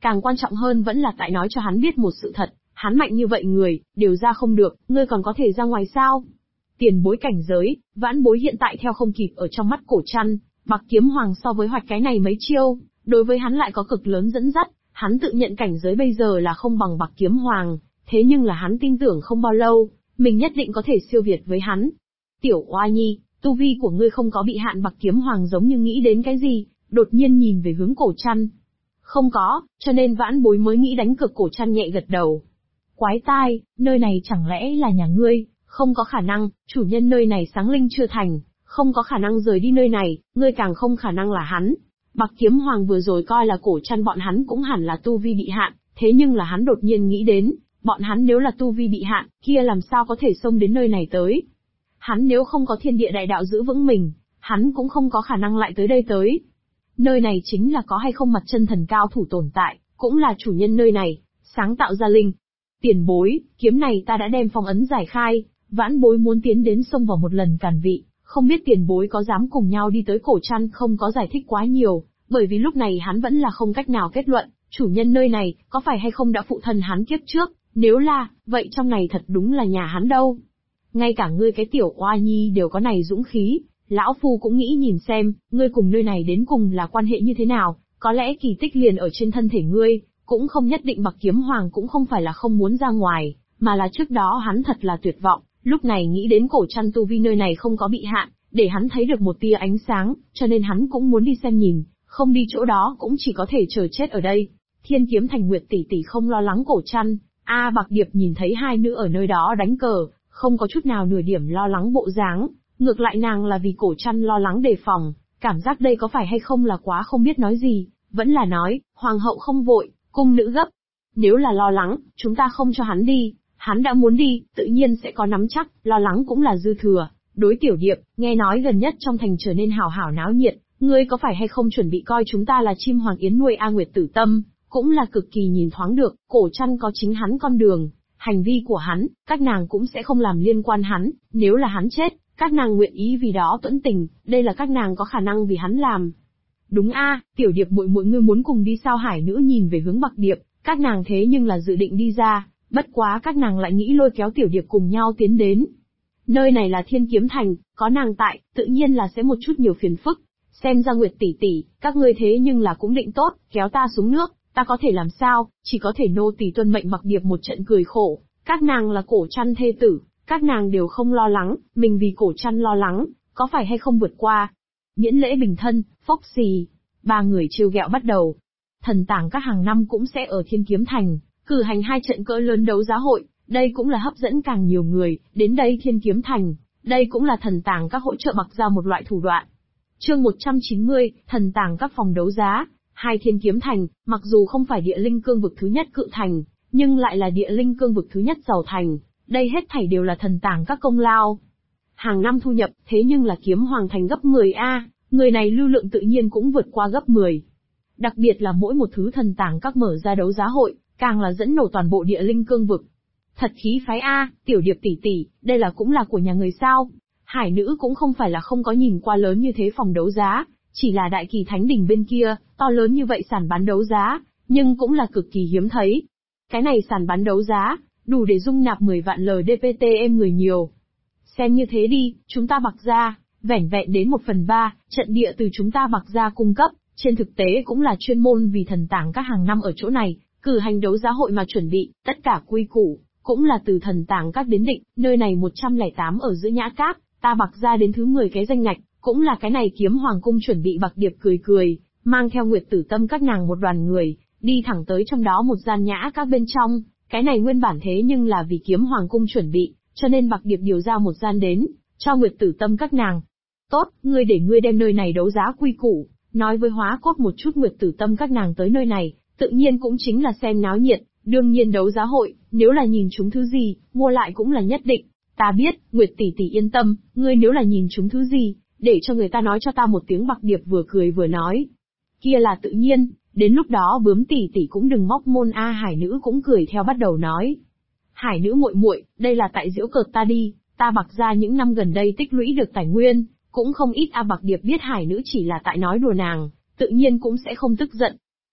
Càng quan trọng hơn vẫn là tại nói cho hắn biết một sự thật, hắn mạnh như vậy người, đều ra không được, ngươi còn có thể ra ngoài sao? Tiền bối cảnh giới, vãn bối hiện tại theo không kịp ở trong mắt Cổ Trăn, Bạc Kiếm Hoàng so với Hoạch cái này mấy chiêu, đối với hắn lại có cực lớn dẫn dắt, hắn tự nhận cảnh giới bây giờ là không bằng Bạc Kiếm Hoàng, thế nhưng là hắn tin tưởng không bao lâu, mình nhất định có thể siêu việt với hắn. Tiểu Oa Nhi, tu vi của ngươi không có bị hạn. Bạc Kiếm Hoàng giống như nghĩ đến cái gì, đột nhiên nhìn về hướng Cổ Trăn. Không có, cho nên vãn bối mới nghĩ đánh cược. Cổ Trăn nhẹ gật đầu. Quái tai, nơi này chẳng lẽ là nhà ngươi? Không có khả năng, chủ nhân nơi này sáng linh chưa thành, không có khả năng rời đi nơi này, ngươi càng không khả năng là hắn. Bạc Kiếm Hoàng vừa rồi coi là Cổ Trăn bọn hắn cũng hẳn là tu vi bị hạn, thế nhưng là hắn đột nhiên nghĩ đến, bọn hắn nếu là tu vi bị hạn, kia làm sao có thể xông đến nơi này tới. Hắn nếu không có thiên địa đại đạo giữ vững mình, hắn cũng không có khả năng lại tới đây tới. Nơi này chính là có hay không mặt chân thần cao thủ tồn tại, cũng là chủ nhân nơi này, sáng tạo ra linh. Tiền bối, kiếm này ta đã đem phong ấn giải khai, vãn bối muốn tiến đến xông vào một lần càn vị, không biết tiền bối có dám cùng nhau đi tới. Cổ Trăn không có giải thích quá nhiều, bởi vì lúc này hắn vẫn là không cách nào kết luận, chủ nhân nơi này, có phải hay không đã phụ thân hắn kiếp trước, nếu là, vậy trong này thật đúng là nhà hắn đâu. Ngay cả ngươi cái tiểu Oa Nhi đều có này dũng khí, lão phu cũng nghĩ nhìn xem, ngươi cùng nơi này đến cùng là quan hệ như thế nào, có lẽ kỳ tích liền ở trên thân thể ngươi, cũng không nhất định. Bạc Kiếm Hoàng cũng không phải là không muốn ra ngoài, mà là trước đó hắn thật là tuyệt vọng, lúc này nghĩ đến Cổ Trăn tu vi nơi này không có bị hạn, để hắn thấy được một tia ánh sáng, cho nên hắn cũng muốn đi xem nhìn, không đi chỗ đó cũng chỉ có thể chờ chết ở đây. Thiên Kiếm Thành Nguyệt tỷ tỷ không lo lắng Cổ Trăn, Bạc Điệp nhìn thấy hai nữ ở nơi đó đánh cờ, không có chút nào nửa điểm lo lắng bộ dáng, ngược lại nàng là vì Cổ Trăn lo lắng đề phòng, cảm giác đây có phải hay không là quá không biết nói gì, vẫn là nói, hoàng hậu không vội, cung nữ gấp. Nếu là lo lắng, chúng ta không cho hắn đi, hắn đã muốn đi, tự nhiên sẽ có nắm chắc, lo lắng cũng là dư thừa. Đối Tiểu Điệp, nghe nói gần nhất trong thành trở nên hào hào náo nhiệt, ngươi có phải hay không chuẩn bị coi chúng ta là chim hoàng yến nuôi? Nguyệt Tử Tâm cũng là cực kỳ nhìn thoáng được, Cổ Trăn có chính hắn con đường, hành vi của hắn, các nàng cũng sẽ không làm liên quan hắn, nếu là hắn chết, các nàng nguyện ý vì đó tuẫn tình, đây là các nàng có khả năng vì hắn làm. Đúng Tiểu Điệp muội muội ngươi muốn cùng đi sao? Hải nữ nhìn về hướng Bạc Điệp, các nàng thế nhưng là dự định đi ra, bất quá các nàng lại nghĩ lôi kéo Tiểu Điệp cùng nhau tiến đến. Nơi này là Thiên Kiếm Thành, có nàng tại, tự nhiên là sẽ một chút nhiều phiền phức. Xem ra Nguyệt tỷ tỷ, các ngươi thế nhưng là cũng định tốt, kéo ta xuống nước, ta có thể làm sao, chỉ có thể nô tỳ tuân mệnh. Bạc Điệp một trận cười khổ, các nàng là Cổ Trăn thê tử, các nàng đều không lo lắng, mình vì Cổ Trăn lo lắng, có phải hay không vượt qua. Miễn lễ bình thân, phốc xì, ba người trêu ghẹo bắt đầu. Thần tàng các hàng năm cũng sẽ ở Thiên Kiếm Thành cử hành 2 trận cỡ lớn đấu giá hội, đây cũng là hấp dẫn càng nhiều người đến đây Thiên Kiếm Thành, đây cũng là thần tàng các hỗ trợ Bạc ra một loại thủ đoạn. Chương 190, thần tàng các phòng đấu giá. Hai Thiên Kiếm Thành, mặc dù không phải địa linh cương vực thứ nhất cự thành, nhưng lại là địa linh cương vực thứ nhất giàu thành, đây hết thảy đều là thần tàng các công lao. Hàng năm thu nhập, thế nhưng là Kiếm Hoàng Thành gấp 10 người này lưu lượng tự nhiên cũng vượt qua gấp 10. Đặc biệt là mỗi một thứ thần tàng các mở ra đấu giá hội, càng là dẫn nổ toàn bộ địa linh cương vực. Thật khí phái Tiểu Điệp tỷ tỷ, đây là cũng là của nhà người sao? Hải nữ cũng không phải là không có nhìn qua lớn như thế phòng đấu giá, chỉ là Đại Kỳ Thánh Đỉnh bên kia, to lớn như vậy sàn bán đấu giá, nhưng cũng là cực kỳ hiếm thấy. Cái này sàn bán đấu giá, đủ để dung nạp 10 vạn LDPTM người nhiều. Xem như thế đi, chúng ta Bạc gia, vẻn vẹn đến 1/3, trận địa từ chúng ta Bạc gia cung cấp, trên thực tế cũng là chuyên môn vì thần tàng các hàng năm ở chỗ này, cử hành đấu giá hội mà chuẩn bị, tất cả quy củ, cũng là từ thần tàng các đến định, nơi này 108 ở giữa Nhã Cáp, ta Bạc gia đến thứ 10 cái danh ngạch, cũng là cái này Kiếm Hoàng cung chuẩn bị. Bạc Điệp cười cười, mang theo Nguyệt Tử Tâm các nàng một đoàn người, đi thẳng tới trong đó một gian Nhã Cáp bên trong, cái này nguyên bản thế nhưng là vì Kiếm Hoàng cung chuẩn bị, cho nên Bạc Điệp điều ra một gian đến, cho Nguyệt Tử Tâm các nàng. Tốt, ngươi để ngươi đem nơi này đấu giá quy củ, nói với Hóa Cốt một chút. Nguyệt Tử Tâm các nàng tới nơi này, tự nhiên cũng chính là xem náo nhiệt, đương nhiên đấu giá hội, nếu là nhìn chúng thứ gì, mua lại cũng là nhất định. Ta biết, Nguyệt tỷ tỷ yên tâm, ngươi nếu là nhìn chúng thứ gì, để cho người ta nói cho ta một tiếng. Bạc Điệp vừa cười vừa nói. Kia là tự nhiên, đến lúc đó Bướm tỷ tỷ cũng đừng móc môn Hải nữ cũng cười theo bắt đầu nói. Hải nữ muội muội, đây là tại giễu cợt ta đi, ta Bạc gia những năm gần đây tích lũy được tài nguyên, cũng không ít. Bạc Điệp biết Hải nữ chỉ là tại nói đùa nàng, tự nhiên cũng sẽ không tức giận.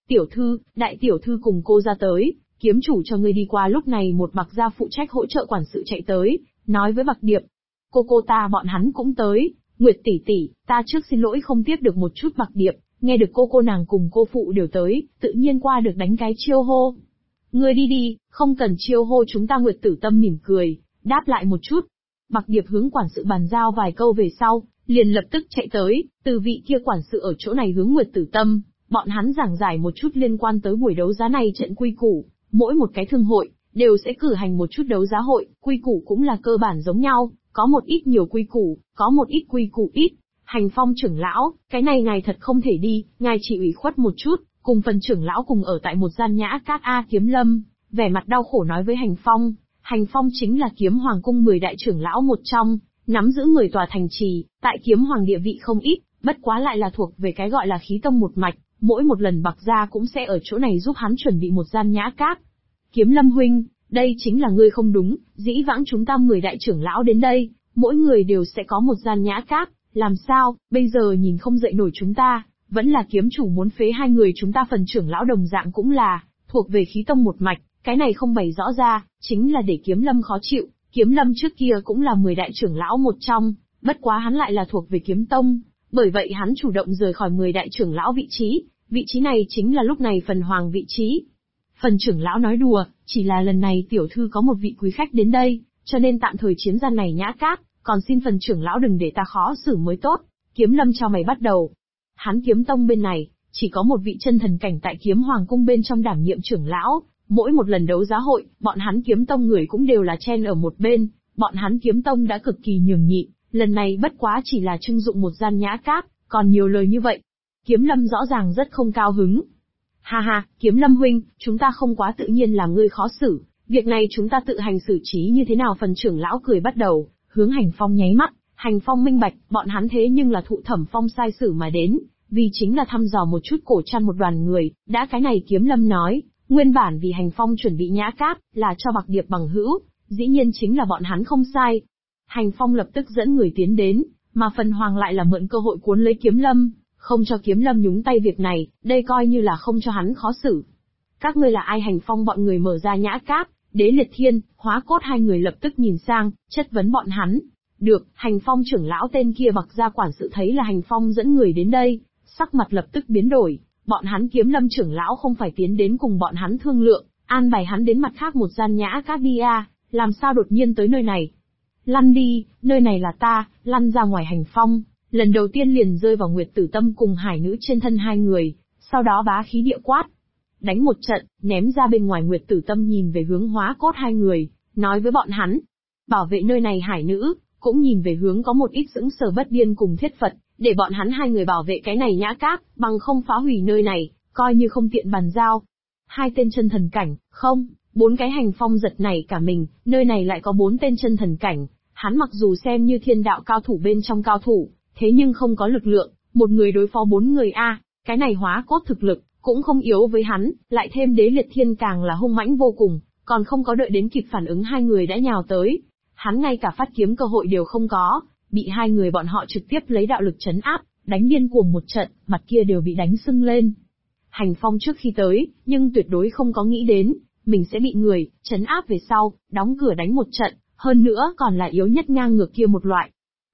Tiểu thư, đại tiểu thư cùng cô ra tới, kiếm chủ cho ngươi đi qua. Lúc này một Bạc gia phụ trách hỗ trợ quản sự chạy tới, nói với Bạc Điệp. Cô ta bọn hắn cũng tới. Nguyệt tỷ tỷ, ta trước xin lỗi không tiếp được một chút. Bạc Điệp, nghe được cô nàng cùng cô phụ đều tới, tự nhiên qua được đánh cái chiêu hô. Ngươi đi đi, không cần chiêu hô chúng ta. Nguyệt Tử Tâm mỉm cười, đáp lại một chút. Bạc Điệp hướng quản sự bàn giao vài câu về sau, liền lập tức chạy tới, từ vị kia quản sự ở chỗ này hướng Nguyệt Tử Tâm, bọn hắn giảng giải một chút liên quan tới buổi đấu giá này trận quy củ, mỗi một cái thương hội, đều sẽ cử hành một chút đấu giá hội, quy củ cũng là cơ bản giống nhau, có một ít nhiều quy củ, có một ít quy củ ít. Hành Phong trưởng lão, cái này ngài thật không thể đi, ngài chỉ ủy khuất một chút, cùng phần trưởng lão cùng ở tại một gian nhã cát. Kiếm Lâm, vẻ mặt đau khổ nói với Hành Phong. Hành Phong chính là Kiếm Hoàng cung 10 đại trưởng lão một trong, nắm giữ 10 tòa thành trì, tại Kiếm Hoàng địa vị không ít, bất quá lại là thuộc về cái gọi là khí tông một mạch, mỗi một lần Bạc gia cũng sẽ ở chỗ này giúp hắn chuẩn bị một gian nhã cát. Kiếm Lâm huynh, đây chính là ngươi không đúng, dĩ vãng chúng ta 10 đại trưởng lão đến đây, mỗi người đều sẽ có một gian nhã cát, làm sao, bây giờ nhìn không dậy nổi chúng ta, vẫn là kiếm chủ muốn phế hai người chúng ta. Phần trưởng lão đồng dạng cũng là, thuộc về khí tông một mạch, cái này không bày rõ ra, chính là để Kiếm Lâm khó chịu. Kiếm Lâm trước kia cũng là 10 đại trưởng lão một trong, bất quá hắn lại là thuộc về kiếm tông, bởi vậy hắn chủ động rời khỏi 10 đại trưởng lão vị trí này chính là lúc này Phần Hoàng vị trí. Phần trưởng lão nói đùa, chỉ là lần này tiểu thư có một vị quý khách đến đây, cho nên tạm thời chiếm gian này nhã cát, còn xin phần trưởng lão đừng để ta khó xử mới tốt. Kiếm Lâm cho mày bắt đầu. Hắn kiếm tông bên này, chỉ có một vị chân thần cảnh tại Kiếm Hoàng cung bên trong đảm nhiệm trưởng lão, mỗi một lần đấu giá hội, bọn hắn kiếm tông người cũng đều là chen ở một bên, bọn hắn kiếm tông đã cực kỳ nhường nhịn, lần này bất quá chỉ là trưng dụng một gian nhã cát, còn nhiều lời như vậy. Kiếm Lâm rõ ràng rất không cao hứng. Ha ha, Kiếm Lâm huynh, chúng ta không quá tự nhiên làm ngươi khó xử, việc này chúng ta tự hành xử trí như thế nào? Phần trưởng lão cười bắt đầu, hướng Hành Phong nháy mắt. Hành Phong minh bạch, bọn hắn thế nhưng là thụ Thẩm Phong sai xử mà đến, vì chính là thăm dò một chút cổ trăn một đoàn người, đã cái này Kiếm Lâm nói, nguyên bản vì Hành Phong chuẩn bị nhã cát, là cho Bạc Điệp bằng hữu, dĩ nhiên chính là bọn hắn không sai. Hành Phong lập tức dẫn người tiến đến, mà Phần Hoàng lại là mượn cơ hội cuốn lấy Kiếm Lâm, không cho Kiếm Lâm nhúng tay việc này, đây coi như là không cho hắn khó xử. Các ngươi là ai? Hành Phong bọn người mở ra nhã cát, Đế Liệt Thiên, Hóa Cốt hai người lập tức nhìn sang, chất vấn bọn hắn. Được, Hành Phong trưởng lão tên kia Bạc gia quản sự thấy là Hành Phong dẫn người đến đây, sắc mặt lập tức biến đổi, bọn hắn Kiếm Lâm trưởng lão không phải tiến đến cùng bọn hắn thương lượng, an bài hắn đến mặt khác một gian nhã cát đi à, làm sao đột nhiên tới nơi này? Lăn đi, nơi này là ta, lăn ra ngoài. Hành Phong lần đầu tiên liền rơi vào Nguyệt Tử Tâm cùng Hải Nữ trên thân hai người, sau đó bá khí địa quát. Đánh một trận, ném ra bên ngoài. Nguyệt Tử Tâm nhìn về hướng Hóa Cốt hai người, nói với bọn hắn. Bảo vệ nơi này. Hải Nữ cũng nhìn về hướng có một ít sững sờ Bất Điên cùng Thiết Phật, để bọn hắn hai người bảo vệ cái này nhã cát, bằng không phá hủy nơi này, coi như không tiện bàn giao. Hai tên chân thần cảnh, không, 4 cái. Hành Phong giật nảy cả mình, nơi này lại có 4 tên chân thần cảnh, hắn mặc dù xem như thiên đạo cao thủ bên trong cao thủ, thế nhưng không có lực lượng, một người đối phó 4 người a, cái này Hóa Cốt thực lực cũng không yếu với hắn, lại thêm Đế Liệt Thiên càng là hung mãnh vô cùng, còn không có đợi đến kịp phản ứng hai người đã nhào tới, hắn ngay cả phát kiếm cơ hội đều không có, bị hai người bọn họ trực tiếp lấy đạo lực trấn áp, đánh điên cuồng một trận, mặt kia đều bị đánh sưng lên. Hành Phong trước khi tới, nhưng tuyệt đối không có nghĩ đến, mình sẽ bị người trấn áp về sau, đóng cửa đánh một trận, hơn nữa còn là yếu nhất ngang ngược kia một loại.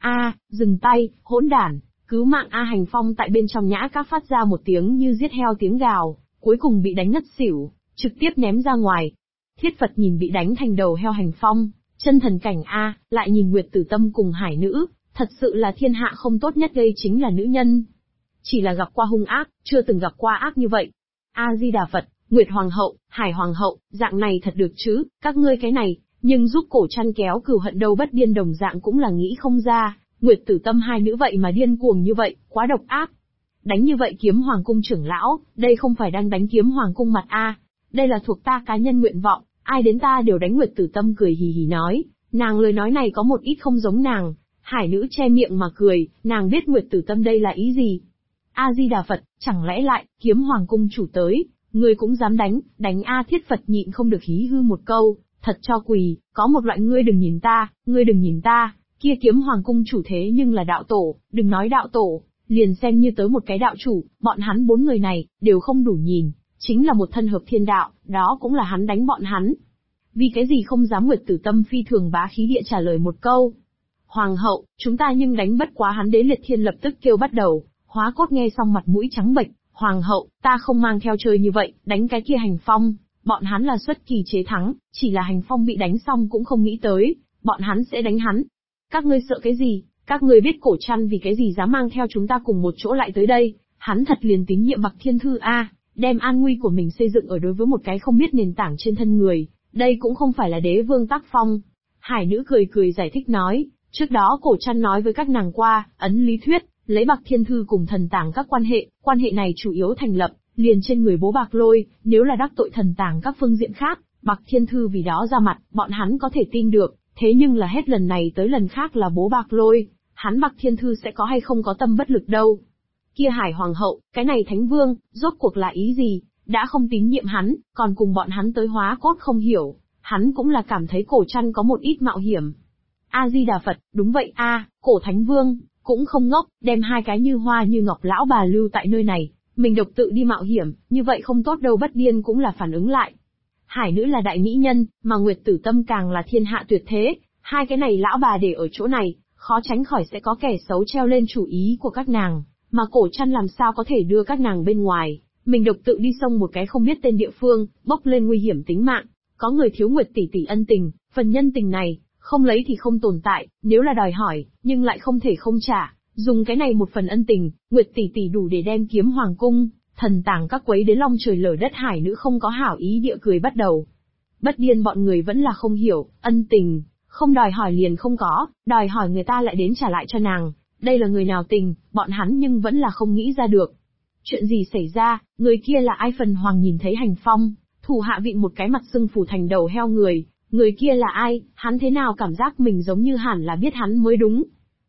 Dừng tay, hỗn đản, cứu mạng a! Hành Phong tại bên trong nhã các phát ra một tiếng như giết heo tiếng gào, cuối cùng bị đánh ngất xỉu, trực tiếp ném ra ngoài. Thiết Phật nhìn bị đánh thành đầu heo Hành Phong, chân thần cảnh a, lại nhìn Nguyệt Tử Tâm cùng Hải Nữ, thật sự là thiên hạ không tốt nhất gây chính là nữ nhân. Chỉ là gặp qua hung ác, chưa từng gặp qua ác như vậy. A-di-đà Phật, Nguyệt Hoàng hậu, Hải Hoàng hậu, dạng này thật được chứ, các ngươi cái này, nhưng giúp cổ chăn kéo cừu hận đâu. Bất Điên đồng dạng cũng là nghĩ không ra, Nguyệt Tử Tâm hai nữ vậy mà điên cuồng như vậy, quá độc ác. Đánh như vậy Kiếm Hoàng cung trưởng lão, đây không phải đang đánh Kiếm Hoàng cung mặt a, đây là thuộc ta cá nhân nguyện vọng, ai đến ta đều đánh. Nguyệt Tử Tâm cười hì hì nói, nàng lời nói này có một ít không giống nàng. Hải Nữ che miệng mà cười, nàng biết Nguyệt Tử Tâm đây là ý gì. A-di-đà Phật, chẳng lẽ lại, Kiếm Hoàng cung chủ tới, ngươi cũng dám đánh, đánh a! Thiết Phật nhịn không được hí hư một câu, thật cho quỳ, có một loại ngươi đừng nhìn ta, kia Kiếm Hoàng cung chủ thế nhưng là đạo tổ, đừng nói đạo tổ, liền xem như tới một cái đạo chủ, bọn hắn 4 người này, đều không đủ nhìn, chính là một thân hợp thiên đạo, đó cũng là hắn đánh bọn hắn. Vì cái gì không dám? Nguyệt Tử Tâm phi thường bá khí địa trả lời một câu. Hoàng hậu, chúng ta nhưng đánh bất quá hắn. Đế Liệt Thiên lập tức kêu bắt đầu. Hóa Cốt nghe xong mặt mũi trắng bệch. Hoàng hậu, ta không mang theo chơi như vậy, đánh cái kia Hành Phong. Bọn hắn là xuất kỳ chế thắng, chỉ là Hành Phong bị đánh xong cũng không nghĩ tới, bọn hắn sẽ đánh hắn. Các ngươi sợ cái gì? Các ngươi biết Cổ Trăn vì cái gì dám mang theo chúng ta cùng một chỗ lại tới đây? Hắn thật liền tín nhiệm Bạc Thiên Thư a, đem an nguy của mình xây dựng ở đối với một cái không biết nền tảng trên thân người. Đây cũng không phải là đế vương tác phong. Hải nữ cười cười giải thích nói, trước đó Cổ Trăn nói với các nàng qua, ấn lý thuyết, lấy Bạc Thiên Thư cùng thần tàng các quan hệ này chủ yếu thành lập, liền trên người bố Bạc Lôi, nếu là đắc tội thần tàng các phương diện khác, Bạc Thiên Thư vì đó ra mặt, bọn hắn có thể tin được, thế nhưng là hết lần này tới lần khác là bố Bạc Lôi, hắn Bạc Thiên Thư sẽ có hay không có tâm bất lực đâu. Kia Hải Hoàng hậu, cái này Thánh Vương, rốt cuộc là ý gì? Đã không tín nhiệm hắn, còn cùng bọn hắn tới Hóa Cốt không hiểu, hắn cũng là cảm thấy Cổ Trăn có một ít mạo hiểm. A-di-đà Phật, đúng vậy a, Cổ Thánh Vương, cũng không ngốc, đem hai cái như hoa như ngọc lão bà lưu tại nơi này, mình độc tự đi mạo hiểm, như vậy không tốt đâu. Bất Điên cũng là phản ứng lại. Hải nữ là đại mỹ nhân, mà Nguyệt Tử Tâm càng là thiên hạ tuyệt thế, hai cái này lão bà để ở chỗ này, khó tránh khỏi sẽ có kẻ xấu treo lên chủ ý của các nàng, mà Cổ Trăn làm sao có thể đưa các nàng bên ngoài, mình độc tự đi xông một cái không biết tên địa phương, bốc lên nguy hiểm tính mạng. Có người thiếu Nguyệt tỷ tỷ ân tình, phần nhân tình này, không lấy thì không tồn tại, nếu là đòi hỏi, nhưng lại không thể không trả, dùng cái này một phần ân tình, Nguyệt tỷ tỷ đủ để đem Kiếm Hoàng cung, thần tàng các quấy đến long trời lở đất. Hải nữ không có hảo ý địa cười bắt đầu. Bất Điên bọn người vẫn là không hiểu, ân tình, không đòi hỏi liền không có, đòi hỏi người ta lại đến trả lại cho nàng, đây là người nào tình, bọn hắn nhưng vẫn là không nghĩ ra được. Chuyện gì xảy ra, người kia là ai? Phần Hoàng nhìn thấy Hành Phong, thủ hạ vịn một cái mặt sưng phù thành đầu heo người kia là ai, hắn thế nào cảm giác mình giống như hẳn là biết hắn mới đúng.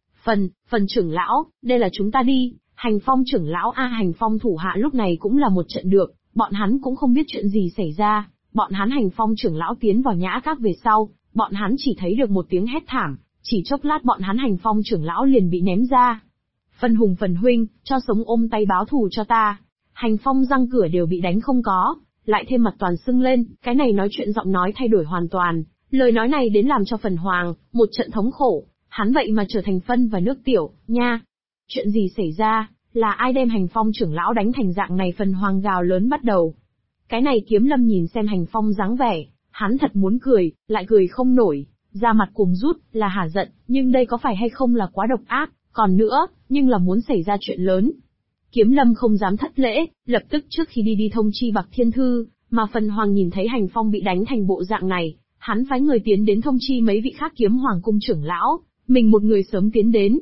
Phần trưởng lão, đây là chúng ta đi. Hành Phong trưởng lão a. Hành Phong thủ hạ lúc này cũng là một trận được, bọn hắn cũng không biết chuyện gì xảy ra, bọn hắn Hành Phong trưởng lão tiến vào nhã các về sau, bọn hắn chỉ thấy được một tiếng hét thảm, chỉ chốc lát bọn hắn Hành Phong trưởng lão liền bị ném ra. Phần Hùng phần huynh, cho sống ôm tay báo thù cho ta. Hành Phong răng cửa đều bị đánh không có, lại thêm mặt toàn sưng lên, cái này nói chuyện giọng nói thay đổi hoàn toàn, lời nói này đến làm cho Phần Hoàng một trận thống khổ, hắn vậy mà trở thành phân và nước tiểu, nha. Chuyện gì xảy ra, là ai đem Hành Phong trưởng lão đánh thành dạng này? Phần Hoàng gào lớn bắt đầu. Cái này Kiếm Lâm nhìn xem Hành Phong dáng vẻ, hắn thật muốn cười, lại cười không nổi, da mặt cuồng rút, là hả giận, nhưng đây có phải hay không là quá độc ác, còn nữa, nhưng là muốn xảy ra chuyện lớn. Kiếm Lâm không dám thất lễ, lập tức trước khi đi thông chi Bạc Thiên Thư, mà Phần Hoàng nhìn thấy Hành Phong bị đánh thành bộ dạng này, hắn phái người tiến đến thông chi mấy vị khác Kiếm Hoàng cung trưởng lão, mình một người sớm tiến đến.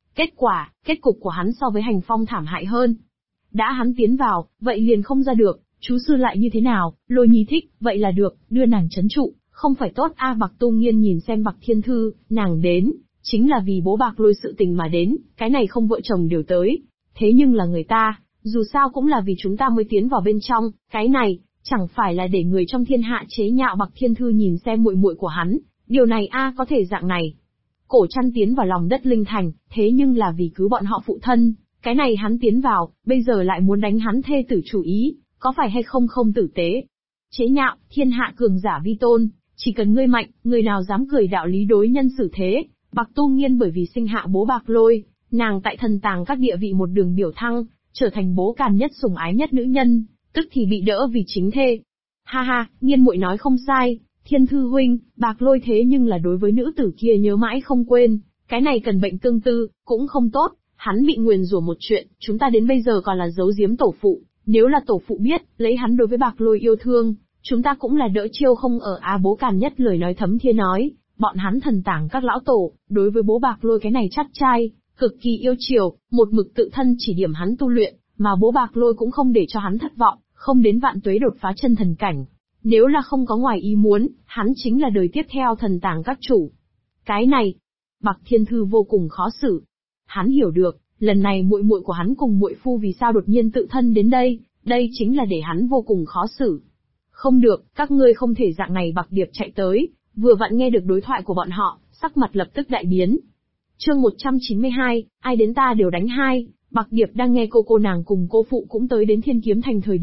Kết cục của hắn so với Hành Phong thảm hại hơn. Đã hắn tiến vào, vậy liền không ra được, chú sư lại như thế nào? Lôi Nhi thích, vậy là được, đưa nàng trấn trụ, không phải tốt a. Bạc Tu Nghiên nhìn xem Bạc Thiên Thư, nàng đến, chính là vì bố Bạc Lôi sự tình mà đến, cái này không vợ chồng đều tới. Thế nhưng là người ta, dù sao cũng là vì chúng ta mới tiến vào bên trong, cái này, chẳng phải là để người trong thiên hạ chế nhạo. Bạc Thiên Thư nhìn xem muội muội của hắn, điều này a có thể dạng này. Cổ Trăn tiến vào lòng đất Linh Thành, thế nhưng là vì cứu bọn họ phụ thân, cái này hắn tiến vào, bây giờ lại muốn đánh hắn thê tử chủ ý, có phải hay không không tử tế. Chế nhạo, thiên hạ cường giả vi tôn, chỉ cần ngươi mạnh, người nào dám cười đạo lý đối nhân xử thế. Bạc Tu Nghiên bởi vì sinh hạ bố Bạc Lôi, nàng tại thần tàng các địa vị một đường biểu thăng, trở thành bố Càn nhất sủng ái nhất nữ nhân, tức thì bị đỡ vì chính thê. Ha ha, Nghiên muội nói không sai, Thiên Thư huynh, Bạc Lôi thế nhưng là đối với nữ tử kia nhớ mãi không quên, cái này cần bệnh tương tư, cũng không tốt, hắn bị nguyền rủa một chuyện, chúng ta đến bây giờ còn là giấu giếm tổ phụ, nếu là tổ phụ biết, lấy hắn đối với Bạc Lôi yêu thương, chúng ta cũng là đỡ chiêu không ở a. Bố Càn nhất lời nói thấm thía nói, bọn hắn thần tàng các lão tổ, đối với bố Bạc Lôi cái này chắt trai, cực kỳ yêu chiều, một mực tự thân chỉ điểm hắn tu luyện, mà bố Bạc Lôi cũng không để cho hắn thất vọng, không đến vạn tuế đột phá chân thần cảnh. Nếu là không có ngoài ý muốn, hắn chính là đời tiếp theo thần tàng các chủ. Cái này, Bạc Thiên Thư vô cùng khó xử. Hắn hiểu được, lần này muội muội của hắn cùng muội phu vì sao đột nhiên tự thân đến đây, đây chính là để hắn vô cùng khó xử. Không được, các ngươi không thể dạng này. Bạc Điệp chạy tới, vừa vặn nghe được đối thoại của bọn họ, sắc mặt lập tức đại biến. Chương 192, ai đến ta đều đánh hai. Bạc Điệp đang nghe cô nàng cùng cô phụ cũng tới đến Thiên Kiếm Thành thời điểm,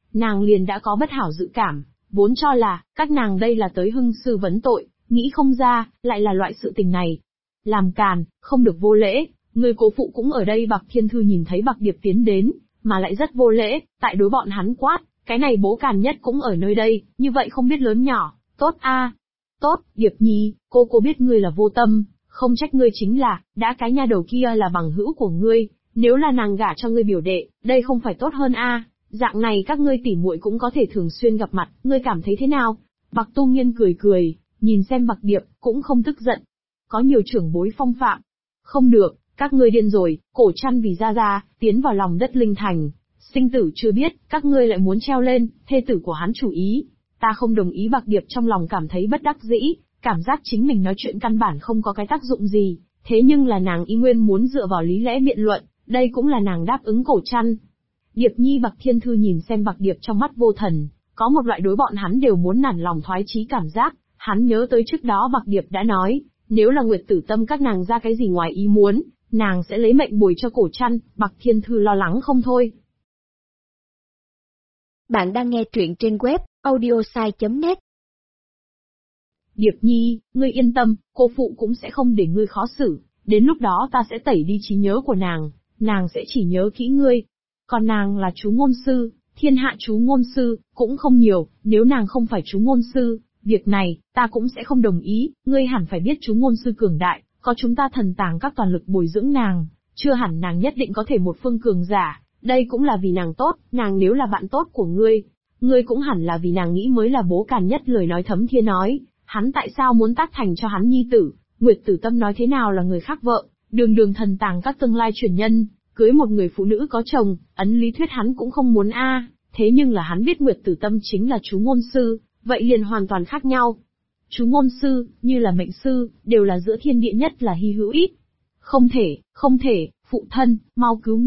nàng liền đã có bất hảo dự cảm, vốn cho là, các nàng đây là tới hưng sư vấn tội, nghĩ không ra, lại là loại sự tình này. Làm càn, không được vô lễ, người cố phụ cũng ở đây. Bạc Thiên Thư nhìn thấy Bạc Điệp tiến đến, mà lại rất vô lễ, tại đối bọn hắn quát, cái này bố càn nhất cũng ở nơi đây, như vậy không biết lớn nhỏ, tốt a. Tốt, Điệp Nhi, cô biết ngươi là vô tâm, không trách ngươi chính là, đã cái nha đầu kia là bằng hữu của ngươi, nếu là nàng gả cho ngươi biểu đệ, đây không phải tốt hơn a? Dạng này các ngươi tỉ muội cũng có thể thường xuyên gặp mặt, ngươi cảm thấy thế nào? Bạc Tu Nghiên cười, nhìn xem Bạc Điệp, cũng không tức giận. Có nhiều trưởng bối phong phạm. Không được, các ngươi điên rồi, Cổ Trăn vì ra, tiến vào lòng đất linh thành. Sinh tử chưa biết, các ngươi lại muốn treo lên, thê tử của hắn chủ ý. Ta không đồng ý. Bạc Điệp trong lòng cảm thấy bất đắc dĩ, cảm giác chính mình nói chuyện căn bản không có cái tác dụng gì, thế nhưng là nàng y nguyên muốn dựa vào lý lẽ biện luận, đây cũng là nàng đáp ứng Cổ Trăn. Điệp Nhi. Bạc Thiên Thư nhìn xem Bạc Điệp trong mắt vô thần, có một loại đối bọn hắn đều muốn nản lòng thoái chí cảm giác, hắn nhớ tới trước đó Bạc Điệp đã nói, nếu là Nguyệt Tử Tâm các nàng ra cái gì ngoài ý muốn, nàng sẽ lấy mệnh bồi cho Cổ Trăn. Bạc Thiên Thư lo lắng không thôi. Bạn đang nghe truyện trên web audiosai.net. Điệp Nhi, ngươi yên tâm, cô phụ cũng sẽ không để ngươi khó xử, đến lúc đó ta sẽ tẩy đi trí nhớ của nàng sẽ chỉ nhớ kỹ ngươi. Còn nàng là chú ngôn sư, thiên hạ chú ngôn sư, cũng không nhiều, nếu nàng không phải chú ngôn sư, việc này, ta cũng sẽ không đồng ý, ngươi hẳn phải biết chú ngôn sư cường đại, có chúng ta thần tàng các toàn lực bồi dưỡng nàng, chưa hẳn nàng nhất định có thể một phương cường giả, đây cũng là vì nàng tốt, nàng nếu là bạn tốt của ngươi cũng hẳn là vì nàng nghĩ mới là. Bố Càn Nhất lời nói thấm thía nói, hắn tại sao muốn tác thành cho hắn nhi tử, Nguyệt Tử Tâm nói thế nào là người khác vợ, đường thần tàng các tương lai truyền nhân, cưới một người phụ nữ có chồng, ấn lý thuyết hắn cũng không muốn a, thế nhưng là hắn biết Nguyệt Tử Tâm chính là chú ngôn sư, vậy liền hoàn toàn khác nhau. Chú ngôn sư, như là mệnh sư, đều là giữa thiên địa nhất là hy hữu ít. Không thể, phụ thân, mau cứu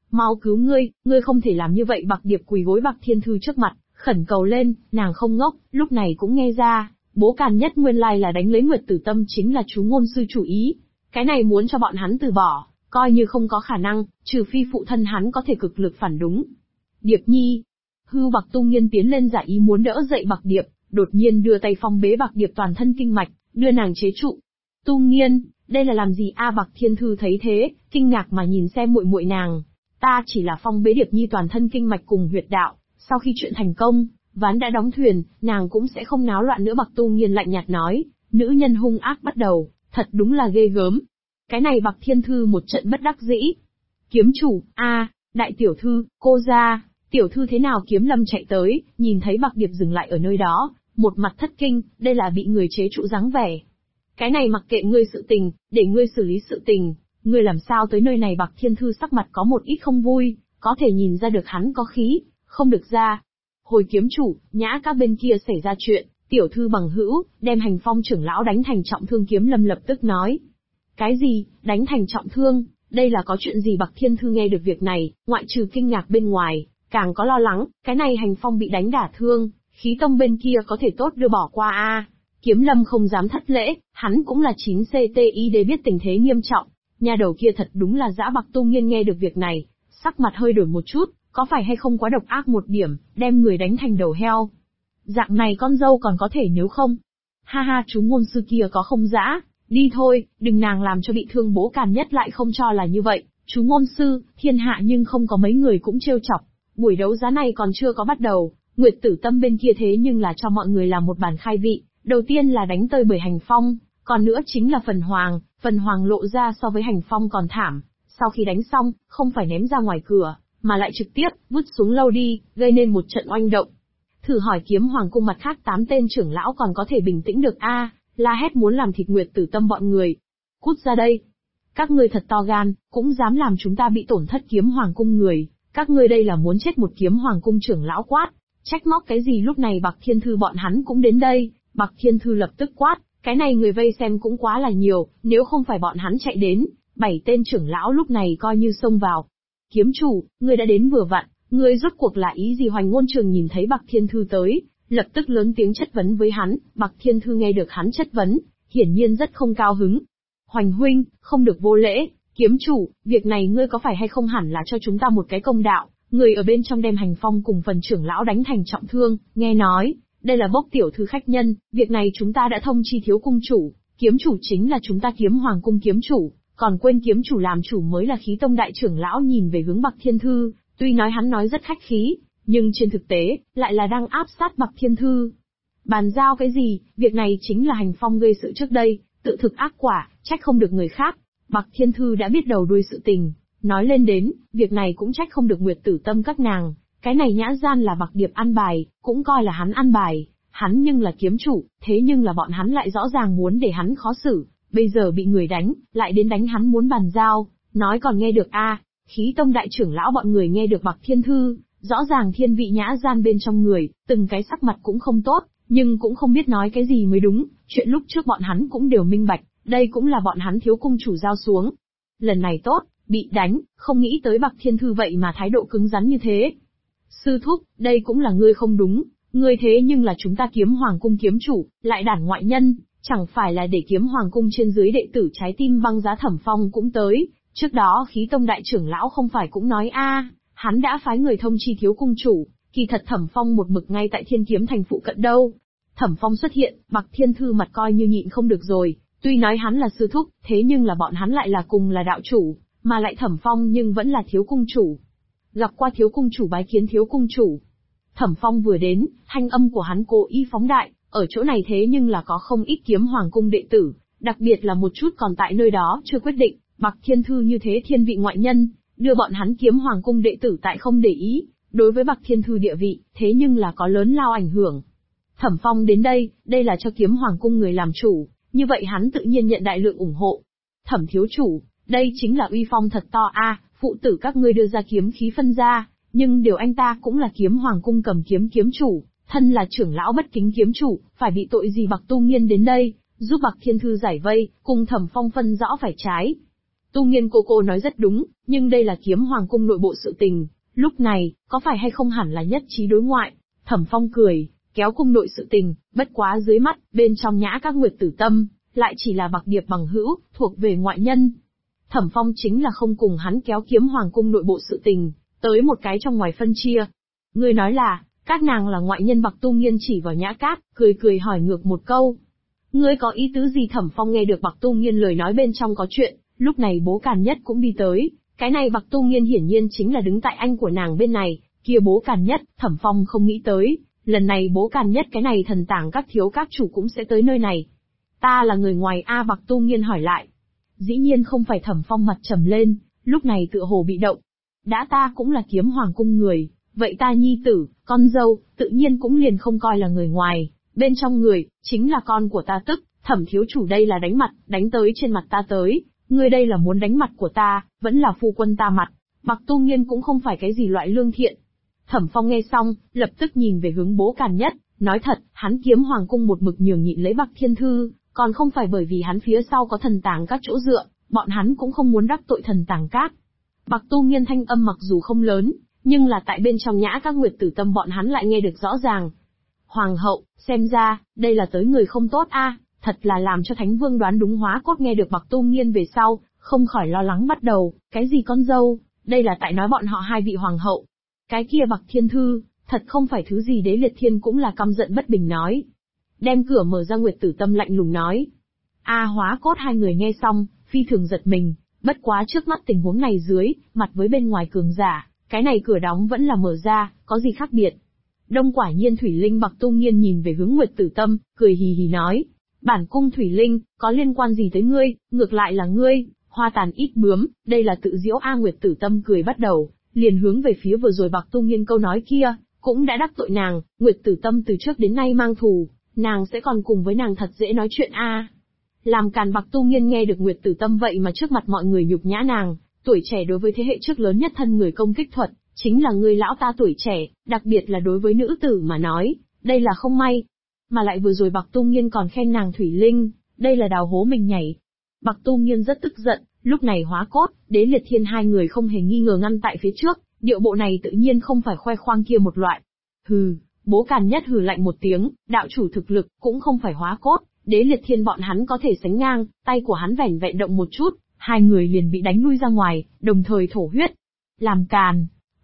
ngươi, ngươi không thể làm như vậy. Bạc Điệp quỳ gối Bạc Thiên Thư trước mặt, khẩn cầu lên, nàng không ngốc, lúc này cũng nghe ra, bố Càn Nhất nguyên lai là đánh lấy Nguyệt Tử Tâm chính là chú ngôn sư chủ ý. Cái này muốn cho bọn hắn từ bỏ, coi như không có khả năng, trừ phi phụ thân hắn có thể cực lực phản đúng. Điệp Nhi. Bạc Tu Nghiên tiến lên giả ý muốn đỡ dậy Bạc Điệp, đột nhiên đưa tay phong bế Bạc Điệp toàn thân kinh mạch, đưa nàng chế trụ. Tu Nghiên, đây là làm gì a? Bạc Thiên Thư thấy thế, kinh ngạc mà nhìn xem muội muội nàng. Ta chỉ là phong bế Điệp Nhi toàn thân kinh mạch cùng huyệt đạo, sau khi chuyện thành công, ván đã đóng thuyền, nàng cũng sẽ không náo loạn nữa. Bạc Tu Nghiên lạnh nhạt nói, nữ nhân hung ác bắt đầu, thật đúng là ghê gớm. Cái này Bạc Thiên Thư một trận bất đắc dĩ. Kiếm chủ, đại tiểu thư, cô ra, tiểu thư thế nào? Kiếm Lâm chạy tới, nhìn thấy Bạc Điệp dừng lại ở nơi đó, một mặt thất kinh, đây là bị người chế trụ dáng vẻ. Cái này mặc kệ ngươi sự tình, để ngươi xử lý sự tình, ngươi làm sao tới nơi này? Bạc Thiên Thư sắc mặt có một ít không vui, có thể nhìn ra được hắn có khí, không được ra. Hồi kiếm chủ, nhã các bên kia xảy ra chuyện, tiểu thư bằng hữu, đem Hành Phong trưởng lão đánh thành trọng thương. Kiếm Lâm lập tức nói. Cái gì, đánh thành trọng thương, đây là có chuyện gì? Bạc Thiên Thư nghe được việc này, ngoại trừ kinh ngạc bên ngoài, càng có lo lắng, cái này Hành Phong bị đánh đả thương, khí tông bên kia có thể tốt đưa bỏ qua a? Kiếm Lâm không dám thất lễ, hắn cũng là 9CTI để biết tình thế nghiêm trọng, nhà đầu kia thật đúng là dã. Bạc Tu Nghiên nghe được việc này, sắc mặt hơi đổi một chút, có phải hay không quá độc ác một điểm, đem người đánh thành đầu heo. Dạng này con dâu còn có thể nếu không? Ha, chú ngôn sư kia có không dã, đi thôi, đừng nàng làm cho bị thương. Bố Càn Nhất lại không cho là như vậy, chú ngôn sư, thiên hạ nhưng không có mấy người cũng trêu chọc. Buổi đấu giá này còn chưa có bắt đầu, Nguyệt Tử Tâm bên kia thế nhưng là cho mọi người làm một bàn khai vị, đầu tiên là đánh tơi bởi Hành Phong, còn nữa chính là Phần Hoàng lộ ra so với Hành Phong còn thảm, sau khi đánh xong, không phải ném ra ngoài cửa, mà lại trực tiếp vứt xuống lâu đi, gây nên một trận oanh động. Thử hỏi Kiếm Hoàng cung mặt khác 8 tên trưởng lão còn có thể bình tĩnh được a? La hét muốn làm thịt Nguyệt Tử Tâm bọn người. Cút ra đây! Các ngươi thật to gan, cũng dám làm chúng ta bị tổn thất Kiếm Hoàng cung người, các ngươi đây là muốn chết. Một Kiếm Hoàng cung trưởng lão quát, trách móc cái gì? Lúc này Bạc Thiên Thư bọn hắn cũng đến đây. Bạc Thiên Thư lập tức quát, cái này người vây xem cũng quá là nhiều, nếu không phải bọn hắn chạy đến, 7 tên trưởng lão lúc này coi như xông vào. Kiếm chủ, ngươi đã đến vừa vặn, ngươi rốt cuộc là ý gì? Hoành Ngôn Trường nhìn thấy Bạc Thiên Thư tới, lập tức lớn tiếng chất vấn với hắn. Bạc Thiên Thư nghe được hắn chất vấn, hiển nhiên rất không cao hứng. Hoành huynh, không được vô lễ. Kiếm chủ, việc này ngươi có phải hay không hẳn là cho chúng ta một cái công đạo, Người ở bên trong đem Hành Phong cùng phần trưởng lão đánh thành trọng thương, nghe nói, đây là Bốc tiểu thư khách nhân, việc này chúng ta đã thông chi thiếu cung chủ, kiếm chủ chính là chúng ta Kiếm Hoàng cung kiếm chủ, còn quên kiếm chủ làm chủ mới là Khí Tông đại trưởng lão. Nhìn về hướng Bạc Thiên Thư, tuy nói hắn nói rất khách khí, nhưng trên thực tế, lại là đang áp sát Bạc Thiên Thư. Bàn giao cái gì, việc này chính là Hành Phong gây sự trước đây, tự thực ác quả, trách không được người khác. Bạc Thiên Thư đã biết đầu đuôi sự tình, nói lên đến, việc này cũng trách không được Nguyệt Tử Tâm các nàng, cái này nhã gian là Bạc Điệp ăn bài, cũng coi là hắn ăn bài, hắn nhưng là kiếm chủ, thế nhưng là bọn hắn lại rõ ràng muốn để hắn khó xử, bây giờ bị người đánh, lại đến đánh hắn muốn bàn giao, nói còn nghe được a. Khí Tông đại trưởng lão bọn người nghe được Bạc Thiên Thư, rõ ràng thiên vị nhã gian bên trong người, từng cái sắc mặt cũng không tốt, nhưng cũng không biết nói cái gì mới đúng, chuyện lúc trước bọn hắn cũng đều minh bạch, đây cũng là bọn hắn thiếu cung chủ giao xuống. Lần này tốt, bị đánh, không nghĩ tới Bạc Thiên Thư vậy mà thái độ cứng rắn như thế. Sư thúc, đây cũng là ngươi không đúng, ngươi thế nhưng là chúng ta Kiếm Hoàng cung kiếm chủ, lại đản ngoại nhân, chẳng phải là để Kiếm Hoàng cung trên dưới đệ tử trái tim băng giá Thẩm Phong cũng tới, trước đó Khí Tông đại trưởng lão không phải cũng nói hắn đã phái người thông chi thiếu cung chủ, kỳ thật Thẩm Phong một mực ngay tại Thiên Kiếm thành phụ cận đâu. Thẩm Phong xuất hiện, Bạc Thiên Thư mặt coi như nhịn không được rồi, tuy nói hắn là sư thúc, thế nhưng là bọn hắn lại là cùng là đạo chủ, mà lại Thẩm Phong nhưng vẫn là thiếu cung chủ. Gặp qua thiếu cung chủ, bái kiến thiếu cung chủ. Thẩm Phong vừa đến, thanh âm của hắn cố ý phóng đại, ở chỗ này thế nhưng là có không ít Kiếm Hoàng cung đệ tử, đặc biệt là một chút còn tại nơi đó chưa quyết định, Bạc Thiên Thư như thế thiên vị ngoại nhân, đưa bọn hắn Kiếm Hoàng cung đệ tử tại không để ý, đối với Bạc Thiên Thư địa vị, thế nhưng là có lớn lao ảnh hưởng. Thẩm Phong đến đây, đây là cho Kiếm Hoàng cung người làm chủ, như vậy hắn tự nhiên nhận đại lượng ủng hộ. Thẩm thiếu chủ, đây chính là uy phong thật to phụ tử các ngươi đưa ra kiếm khí phân ra, nhưng điều anh ta cũng là Kiếm Hoàng cung cầm kiếm kiếm chủ, thân là trưởng lão bất kính kiếm chủ, phải bị tội gì? Bạc Tu Nghiên đến đây, giúp Bạc Thiên Thư giải vây, cùng Thẩm Phong phân rõ phải trái. Tu Nghiên cô nói rất đúng, nhưng đây là Kiếm Hoàng cung nội bộ sự tình, lúc này, có phải hay không hẳn là nhất trí đối ngoại. Thẩm Phong cười, kéo cung nội sự tình, bất quá dưới mắt, bên trong nhã các Nguyệt Tử Tâm, lại chỉ là Bạc Điệp bằng hữu, thuộc về ngoại nhân. Thẩm Phong chính là không cùng hắn kéo Kiếm Hoàng cung nội bộ sự tình, tới một cái trong ngoài phân chia. Ngươi nói là, các nàng là ngoại nhân? Bạc Tu Nghiên chỉ vào Nhã Cát, cười hỏi ngược một câu. Ngươi có ý tứ gì? Thẩm Phong nghe được Bạc Tu Nghiên lời nói bên trong có chuyện, lúc này Bố Càn Nhất cũng đi tới, cái này Bạc Tu Nghiên hiển nhiên chính là đứng tại anh của nàng bên này, kia Bố Càn Nhất, Thẩm Phong không nghĩ tới, lần này Bố Càn Nhất cái này thần tàng các thiếu các chủ cũng sẽ tới nơi này. Ta là người ngoài Bạc Tu Nghiên hỏi lại. Dĩ nhiên không phải. Thẩm Phong mặt trầm lên, lúc này tựa hồ bị động. Đã ta cũng là Kiếm Hoàng cung người, vậy ta nhi tử, con dâu, tự nhiên cũng liền không coi là người ngoài, bên trong người, chính là con của ta tức, Thẩm thiếu chủ đây là đánh mặt, đánh tới trên mặt ta tới, ngươi đây là muốn đánh mặt của ta, vẫn là phu quân ta mặt. Bạc Tu Nghiên cũng không phải cái gì loại lương thiện. Thẩm Phong nghe xong, lập tức nhìn về hướng Bố Càn Nhất, nói thật, hắn Kiếm Hoàng cung một mực nhường nhịn lấy Bạc Thiên Thư, còn không phải bởi vì hắn phía sau có thần tàng các chỗ dựa, bọn hắn cũng không muốn đắc tội thần tàng các. Bạc Tu Nghiên thanh âm mặc dù không lớn, nhưng là tại bên trong nhã các Nguyệt Tử Tâm bọn hắn lại nghe được rõ ràng. Hoàng hậu, xem ra, đây là tới người không tốt thật là làm cho Thánh Vương đoán đúng. Hóa Cốt nghe được Bạc Tu Nghiên về sau, không khỏi lo lắng bắt đầu, cái gì con dâu, đây là tại nói bọn họ hai vị hoàng hậu. Cái kia Bạc Thiên Thư, thật không phải thứ gì. Đế Liệt Thiên cũng là căm giận bất bình nói. Đem cửa mở ra, Nguyệt Tử Tâm lạnh lùng nói. Hóa Cốt hai người nghe xong, phi thường giật mình, bất quá trước mắt tình huống này dưới, mặt với bên ngoài cường giả, cái này cửa đóng vẫn là mở ra, có gì khác biệt. Đông Quả Nhiên Thủy Linh. Bạc Tu Nghiên nhìn về hướng Nguyệt Tử Tâm, cười hì hì nói. Bản cung Thủy Linh, có liên quan gì tới ngươi, ngược lại là ngươi, hoa tàn ít bướm, đây là tự diễu Nguyệt Tử Tâm cười bắt đầu, liền hướng về phía vừa rồi Bạc Tu Nghiên câu nói kia, cũng đã đắc tội nàng. Nguyệt Tử Tâm từ trước đến nay mang thù, nàng sẽ còn cùng với nàng thật dễ nói chuyện Làm càn. Bạc Tu Nghiên nghe được Nguyệt Tử Tâm vậy mà trước mặt mọi người nhục nhã nàng, tuổi trẻ đối với thế hệ trước lớn nhất thân người công kích thuật, chính là người lão ta tuổi trẻ, đặc biệt là đối với nữ tử mà nói, đây là không may. Mà lại vừa rồi Bạc Tu Nghiên còn khen nàng Thủy Linh, đây là đào hố mình nhảy. Bạc Tu Nghiên rất tức giận, lúc này Hóa Cốt, Đế Liệt Thiên hai người không hề nghi ngờ ngăn tại phía trước, điệu bộ này tự nhiên không phải khoe khoang kia một loại. Hừ, Bố Càn Nhất hừ lạnh một tiếng, đạo chủ thực lực, cũng không phải Hóa Cốt, Đế Liệt Thiên bọn hắn có thể sánh ngang, tay của hắn vẻn vẹn động một chút, hai người liền bị đánh lui ra ngoài, đồng thời thổ huyết. Làm càn.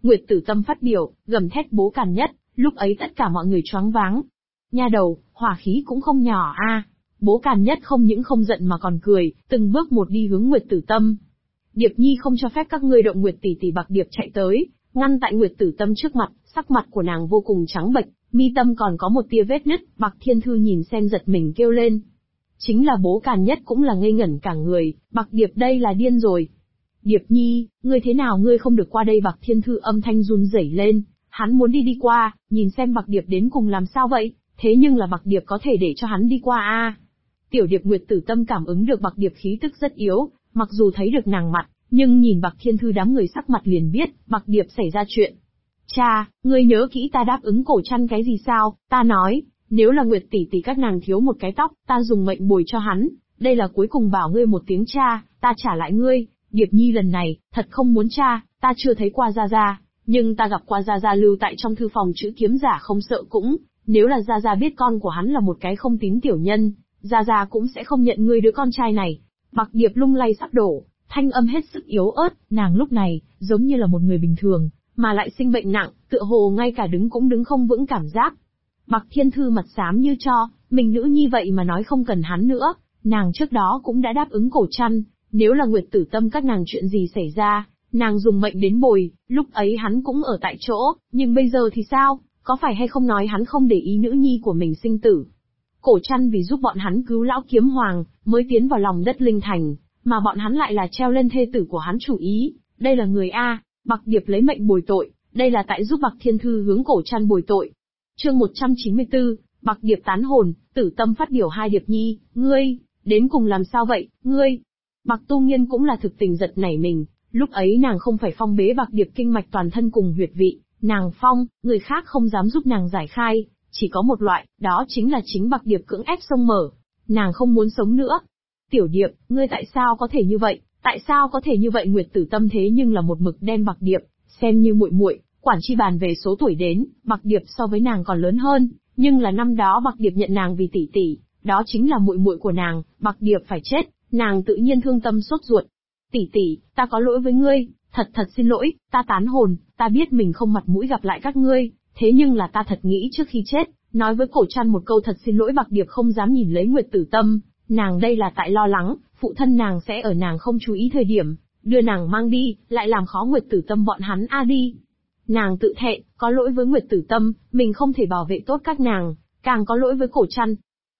Nguyệt Tử Tâm phát biểu, gầm thét bố càn nhất, lúc ấy tất cả mọi người choáng váng. Nha đầu, hỏa khí cũng không nhỏ a. Bố càn nhất không những không giận mà còn cười, từng bước một đi hướng Nguyệt Tử Tâm. Điệp Nhi không cho phép các ngươi động Nguyệt tỷ tỷ. Bạc Điệp chạy tới, ngăn tại Nguyệt Tử Tâm trước mặt, sắc mặt của nàng vô cùng trắng bệch, mi tâm còn có một tia vết nứt. Bạc Thiên Thư nhìn xem giật mình kêu lên. Chính là bố càn nhất cũng là ngây ngẩn cả người, Bạc Điệp đây là điên rồi. Điệp Nhi, ngươi thế nào ngươi không được qua đây? Bạc Thiên Thư âm thanh run rẩy lên, hắn muốn đi qua, nhìn xem Bạc Điệp đến cùng làm sao vậy, thế nhưng là Bạc Điệp có thể để cho hắn đi qua a? Tiểu Điệp Nguyệt Tử Tâm cảm ứng được Bạc Điệp khí tức rất yếu, mặc dù thấy được nàng mặt, nhưng nhìn Bạc Thiên Thư đám người sắc mặt liền biết, Bạc Điệp xảy ra chuyện. Cha, ngươi nhớ kỹ ta đáp ứng Cổ Trăn cái gì sao? Ta nói, nếu là Nguyệt tỷ tỷ các nàng thiếu một cái tóc, ta dùng mệnh bồi cho hắn, đây là cuối cùng bảo ngươi một tiếng cha, ta trả lại ngươi. Điệp Nhi lần này, thật không muốn cha, ta chưa thấy qua Gia Gia, nhưng ta gặp qua Gia Gia lưu tại trong thư phòng chữ kiếm giả không sợ cũng, nếu là Gia Gia biết con của hắn là một cái không tín tiểu nhân, Gia Gia cũng sẽ không nhận ngươi đứa con trai này. Bạc Điệp lung lay sắp đổ, thanh âm hết sức yếu ớt, nàng lúc này, giống như là một người bình thường, mà lại sinh bệnh nặng, tựa hồ ngay cả đứng cũng đứng không vững cảm giác. Bạc Thiên Thư mặt xám như tro, mình nữ nhi vậy mà nói không cần hắn nữa, nàng trước đó cũng đã đáp ứng Cổ Trăn, nếu là Nguyệt Tử Tâm các nàng chuyện gì xảy ra, nàng dùng mệnh đến bồi, lúc ấy hắn cũng ở tại chỗ, nhưng bây giờ thì sao, có phải hay không nói hắn không để ý nữ nhi của mình sinh tử. Cổ Trăn vì giúp bọn hắn cứu lão kiếm hoàng, mới tiến vào lòng đất linh thành, mà bọn hắn lại là treo lên thê tử của hắn chủ ý, đây là người A, Bạc Điệp lấy mệnh bồi tội, đây là tại giúp Bạc Thiên Thư hướng Cổ Trăn bồi tội. Chương 194, Bạc Điệp tán hồn, Tử Tâm phát biểu. Hai Điệp Nhi, ngươi, đến cùng làm sao vậy, ngươi? Bạc Tu Nghiên cũng là thực tình giật nảy mình, lúc ấy nàng không phải phong bế Bạc Điệp kinh mạch toàn thân cùng huyệt vị, nàng phong, người khác không dám giúp nàng giải khai, chỉ có một loại, đó chính là chính Bạc Điệp cưỡng ép xông mở, nàng không muốn sống nữa. Tiểu Điệp, ngươi tại sao có thể như vậy, tại sao có thể như vậy? Nguyệt Tử Tâm thế nhưng là một mực đem Bạc Điệp xem như muội muội, quản chi bàn về số tuổi đến, Bạc Điệp so với nàng còn lớn hơn, nhưng là năm đó Bạc Điệp nhận nàng vì tỷ tỷ, đó chính là muội muội của nàng, Bạc Điệp phải chết, nàng tự nhiên thương tâm sốt ruột. Tỷ tỷ, ta có lỗi với ngươi, thật xin lỗi, ta tán hồn, ta biết mình không mặt mũi gặp lại các ngươi, thế nhưng là ta thật nghĩ trước khi chết, nói với Cổ Trăn một câu thật xin lỗi. Bạc Điệp không dám nhìn lấy Nguyệt Tử Tâm, nàng đây là tại lo lắng, phụ thân nàng sẽ ở nàng không chú ý thời điểm, đưa nàng mang đi, lại làm khó Nguyệt Tử Tâm bọn hắn đi. Nàng tự thẹn, có lỗi với Nguyệt Tử Tâm, mình không thể bảo vệ tốt các nàng, càng có lỗi với Cổ Trăn.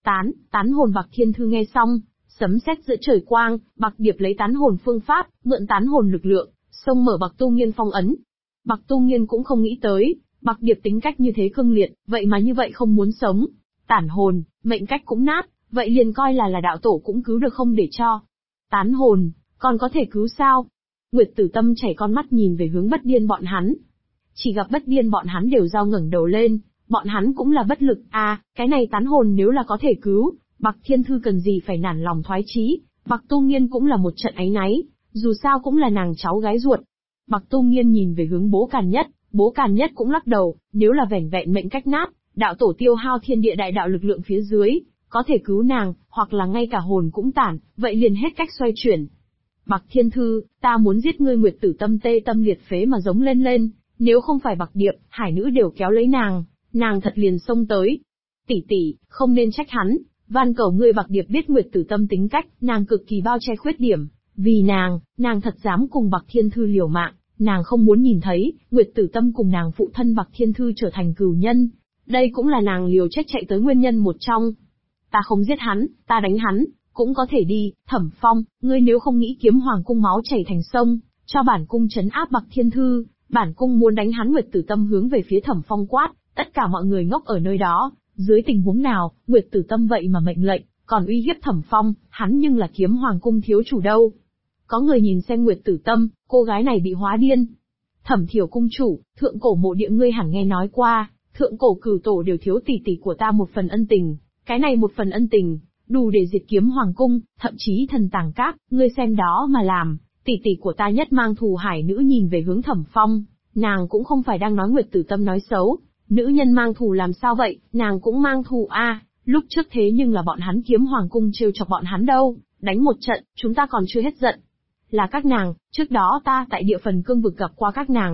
Tán hồn. Bạc Thiên Thư nghe xong, sấm sét giữa trời quang, Bạc Điệp lấy tán hồn phương pháp, mượn tán hồn lực lượng, xông mở Bạc Tu Nghiên phong ấn. Bạc Tu Nghiên cũng không nghĩ tới, Bạc Điệp tính cách như thế cương liệt, vậy mà như vậy không muốn sống. Tản hồn, mệnh cách cũng nát, vậy liền coi là đạo tổ cũng cứu được không để cho. Tán hồn, còn có thể cứu sao? Nguyệt Tử Tâm chảy con mắt nhìn về hướng Bất Điên bọn hắn. Chỉ gặp Bất Điên bọn hắn đều dao ngẩng đầu lên, bọn hắn cũng là bất lực, cái này tán hồn nếu là có thể cứu, Bạc Thiên Thư cần gì phải nản lòng thoái chí, Bạc Tu Nghiên cũng là một trận áy náy, dù sao cũng là nàng cháu gái ruột. Bạc Tu Nghiên nhìn về hướng Bố Càn Nhất cũng lắc đầu, nếu là vẻn vẹn mệnh cách nát, đạo tổ tiêu hao thiên địa đại đạo lực lượng phía dưới, có thể cứu nàng, hoặc là ngay cả hồn cũng tản, vậy liền hết cách xoay chuyển. Bạc Thiên Thư, ta muốn giết ngươi. Nguyệt Tử Tâm tê tâm liệt phế mà giống lên, nếu không phải Bạc Điệp, hải nữ đều kéo lấy nàng thật liền xông tới. Tỷ, không nên trách hắn, van cầu ngươi. Bạc Điệp biết Nguyệt Tử Tâm tính cách, nàng cực kỳ bao che khuyết điểm, vì nàng thật dám cùng Bạc Thiên Thư liều mạng, nàng không muốn nhìn thấy Nguyệt Tử Tâm cùng nàng phụ thân Bạc Thiên Thư trở thành cừu nhân, đây cũng là nàng liều chết chạy tới nguyên nhân một trong. Ta không giết hắn, ta đánh hắn, cũng có thể đi. Thẩm Phong, ngươi nếu không nghĩ kiếm hoàng cung máu chảy thành sông, cho bản cung trấn áp Bạc Thiên Thư, bản cung muốn đánh hắn. Nguyệt Tử Tâm hướng về phía Thẩm Phong quát, tất cả mọi người ngốc ở nơi đó, dưới tình huống nào, Nguyệt Tử Tâm vậy mà mệnh lệnh, còn uy hiếp Thẩm Phong, hắn nhưng là kiếm hoàng cung thiếu chủ đâu. Có người nhìn xem Nguyệt Tử Tâm, cô gái này bị hóa điên. Thẩm Thiểu cung chủ, thượng cổ mộ địa ngươi hẳn nghe nói qua, thượng cổ cửu tổ đều thiếu tỷ tỷ của ta một phần ân tình, cái này một phần ân tình, đủ để diệt kiếm hoàng cung, thậm chí thần tàng các, ngươi xem đó mà làm, tỷ tỷ của ta nhất mang thù. Hải nữ nhìn về hướng Thẩm Phong, nàng cũng không phải đang nói Nguyệt Tử Tâm nói xấu, nữ nhân mang thù làm sao vậy, nàng cũng mang thù lúc trước thế nhưng là bọn hắn kiếm hoàng cung trêu chọc bọn hắn đâu, đánh một trận, chúng ta còn chưa hết giận. Là các nàng, trước đó ta tại địa phần cương vực gặp qua các nàng,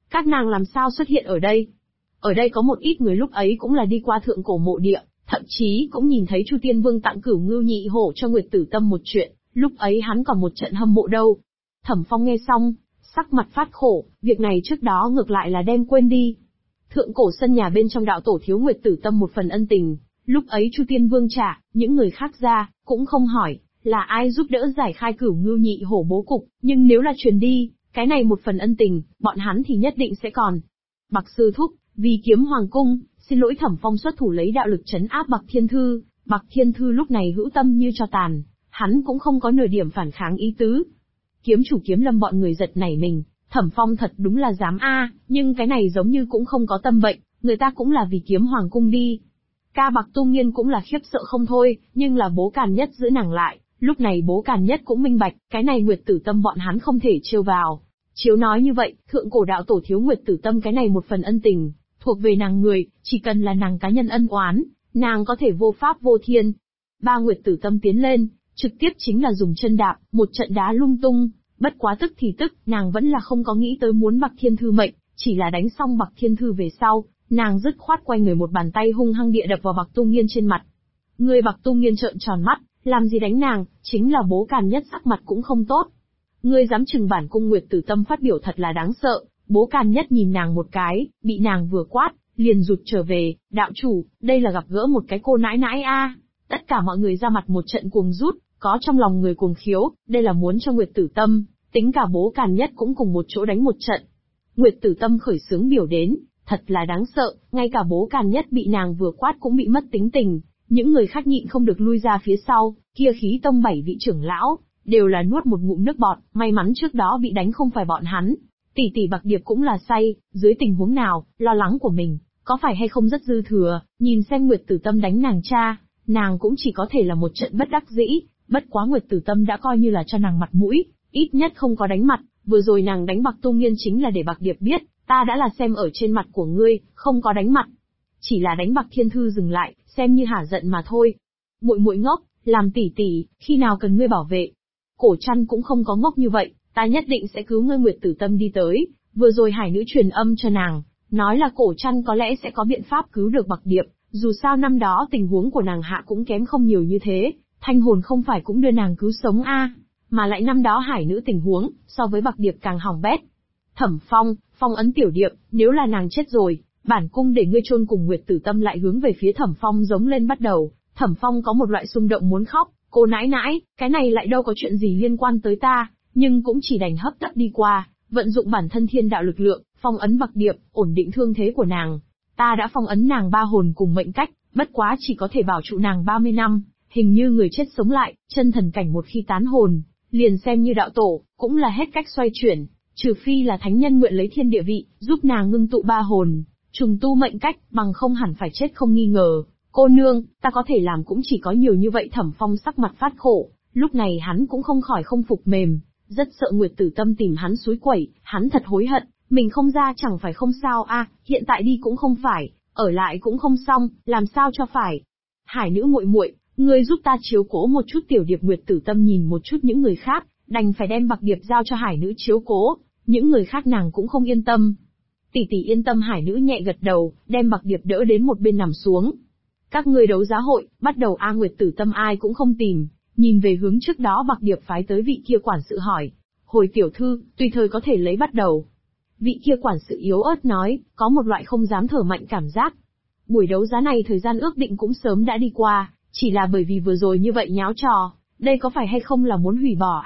Các nàng làm sao xuất hiện ở đây? Ở đây có một ít người lúc ấy cũng là đi qua thượng cổ mộ địa, thậm chí cũng nhìn thấy Chu Tiên Vương tặng Cửu Ngưu Nhị Hổ cho Nguyệt Tử Tâm một chuyện, lúc ấy hắn còn một trận hâm mộ đâu. Thẩm Phong nghe xong, sắc mặt phát khổ, việc này trước đó ngược lại là đem quên đi. Thượng cổ sân nhà bên trong đạo tổ thiếu Nguyệt Tử Tâm một phần ân tình, lúc ấy Chu Tiên Vương trả, những người khác ra, cũng không hỏi, là ai giúp đỡ giải khai Cửu Ngưu Nhị Hổ bố cục, nhưng nếu là truyền đi, cái này một phần ân tình, bọn hắn thì nhất định sẽ còn. Bạc sư thúc, vì kiếm hoàng cung, xin lỗi. Thẩm Phong xuất thủ lấy đạo lực trấn áp Bạc Thiên Thư. Bạc Thiên Thư lúc này hữu tâm như cho tàn, hắn cũng không có nửa điểm phản kháng ý tứ. Kiếm chủ Kiếm Lâm bọn người giật nảy mình, Thẩm Phong thật đúng là dám nhưng cái này giống như cũng không có tâm bệnh, người ta cũng là vì kiếm hoàng cung đi. Ca Bạc Tu Nghiên cũng là khiếp sợ không thôi, nhưng là Bố Càn Nhất giữ nàng lại, lúc này Bố Càn Nhất cũng minh bạch, cái này Nguyệt Tử Tâm bọn hắn không thể trêu vào. Chiếu nói như vậy, thượng cổ đạo tổ thiếu Nguyệt Tử Tâm cái này một phần ân tình, thuộc về nàng người, chỉ cần là nàng cá nhân ân oán, nàng có thể vô pháp vô thiên. Ba Nguyệt Tử Tâm tiến lên, trực tiếp chính là dùng chân đạp, một trận đá lung tung, bất quá tức thì tức, nàng vẫn là không có nghĩ tới muốn Bạc Thiên Thư mệnh, chỉ là đánh xong Bạc Thiên Thư về sau, nàng dứt khoát quay người một bàn tay hung hăng địa đập vào Bạc Tu Nghiên trên mặt. Người Bạc Tu Nghiên trợn tròn mắt, làm gì đánh nàng, chính là Bố Càn Nhất sắc mặt cũng không tốt. Ngươi dám trừng bản cung Nguyệt Tử Tâm phát biểu thật là đáng sợ. Bố Càn Nhất nhìn nàng một cái, bị nàng vừa quát, liền rụt trở về, đạo chủ, đây là gặp gỡ một cái cô nãi nãi Tất cả mọi người ra mặt một trận cuồng rút, có trong lòng người cuồng khiếu, đây là muốn cho Nguyệt Tử Tâm, tính cả Bố Càn Nhất cũng cùng một chỗ đánh một trận. Nguyệt Tử Tâm khởi xướng biểu đến, thật là đáng sợ, ngay cả Bố Càn Nhất bị nàng vừa quát cũng bị mất tính tình, những người khác nhịn không được lui ra phía sau, kia khí tông 7 vị trưởng lão, đều là nuốt một ngụm nước bọt, may mắn trước đó bị đánh không phải bọn hắn. Tỷ tỷ Bạc Điệp cũng là say, dưới tình huống nào, lo lắng của mình, có phải hay không rất dư thừa, nhìn xem Nguyệt Tử Tâm đánh nàng cha, nàng cũng chỉ có thể là một trận bất đắc dĩ, bất quá Nguyệt Tử Tâm đã coi như là cho nàng mặt mũi, ít nhất không có đánh mặt, vừa rồi nàng đánh Bạc Tu Nghiên chính là để Bạc Điệp biết, ta đã là xem ở trên mặt của ngươi, không có đánh mặt. Chỉ là đánh Bạc Thiên Thư dừng lại, xem như hả giận mà thôi. Muội muội ngốc, làm tỷ tỷ, khi nào cần ngươi bảo vệ. Cổ Trăn cũng không có ngốc như vậy, ta nhất định sẽ cứu ngươi. Nguyệt Tử Tâm đi tới, vừa rồi Hải Nữ truyền âm cho nàng, nói là Cổ Trăn có lẽ sẽ có biện pháp cứu được Bạc Điệp, dù sao năm đó tình huống của nàng hạ cũng kém không nhiều như thế, thanh hồn không phải cũng đưa nàng cứu sống mà lại năm đó Hải Nữ tình huống, so với Bạc Điệp càng hỏng bét. Thẩm Phong, phong ấn tiểu điệp, nếu là nàng chết rồi, bản cung để ngươi chôn cùng. Nguyệt Tử Tâm lại hướng về phía Thẩm Phong giống lên bắt đầu, Thẩm Phong có một loại xung động muốn khóc, cô nãi nãi, cái này lại đâu có chuyện gì liên quan tới ta, nhưng cũng chỉ đành hấp tấp đi qua, vận dụng bản thân thiên đạo lực lượng, phong ấn Bạc Điệp, ổn định thương thế của nàng. Ta đã phong ấn nàng 3 hồn cùng mệnh cách, bất quá chỉ có thể bảo trụ nàng 30 năm, hình như người chết sống lại, chân thần cảnh một khi tán hồn, liền xem như đạo tổ, cũng là hết cách xoay chuyển, trừ phi là thánh nhân nguyện lấy thiên địa vị, giúp nàng ngưng tụ 3 hồn, trùng tu mệnh cách, bằng không hẳn phải chết không nghi ngờ. Cô nương, ta có thể làm cũng chỉ có nhiều như vậy. Thẩm Phong sắc mặt phát khổ, lúc này hắn cũng không khỏi không phục mềm, rất sợ Nguyệt Tử Tâm tìm hắn xúi quẩy, hắn thật hối hận, mình không ra chẳng phải không sao hiện tại đi cũng không phải, ở lại cũng không xong, làm sao cho phải. Hải Nữ muội muội, ngươi giúp ta chiếu cố một chút tiểu điệp. Nguyệt Tử Tâm nhìn một chút những người khác, đành phải đem Bạc Điệp giao cho Hải Nữ chiếu cố, những người khác nàng cũng không yên tâm. Tỷ tỷ yên tâm. Hải Nữ nhẹ gật đầu, đem Bạc Điệp đỡ đến một bên nằm xuống. Các ngươi đấu giá hội, bắt đầu Nguyệt Tử Tâm ai cũng không tìm, nhìn về hướng trước đó Bạc Điệp phái tới vị kia quản sự hỏi. Hồi tiểu thư, tùy thời có thể lấy bắt đầu. Vị kia quản sự yếu ớt nói, có một loại không dám thở mạnh cảm giác. Buổi đấu giá này thời gian ước định cũng sớm đã đi qua, chỉ là bởi vì vừa rồi như vậy nháo trò, đây có phải hay không là muốn hủy bỏ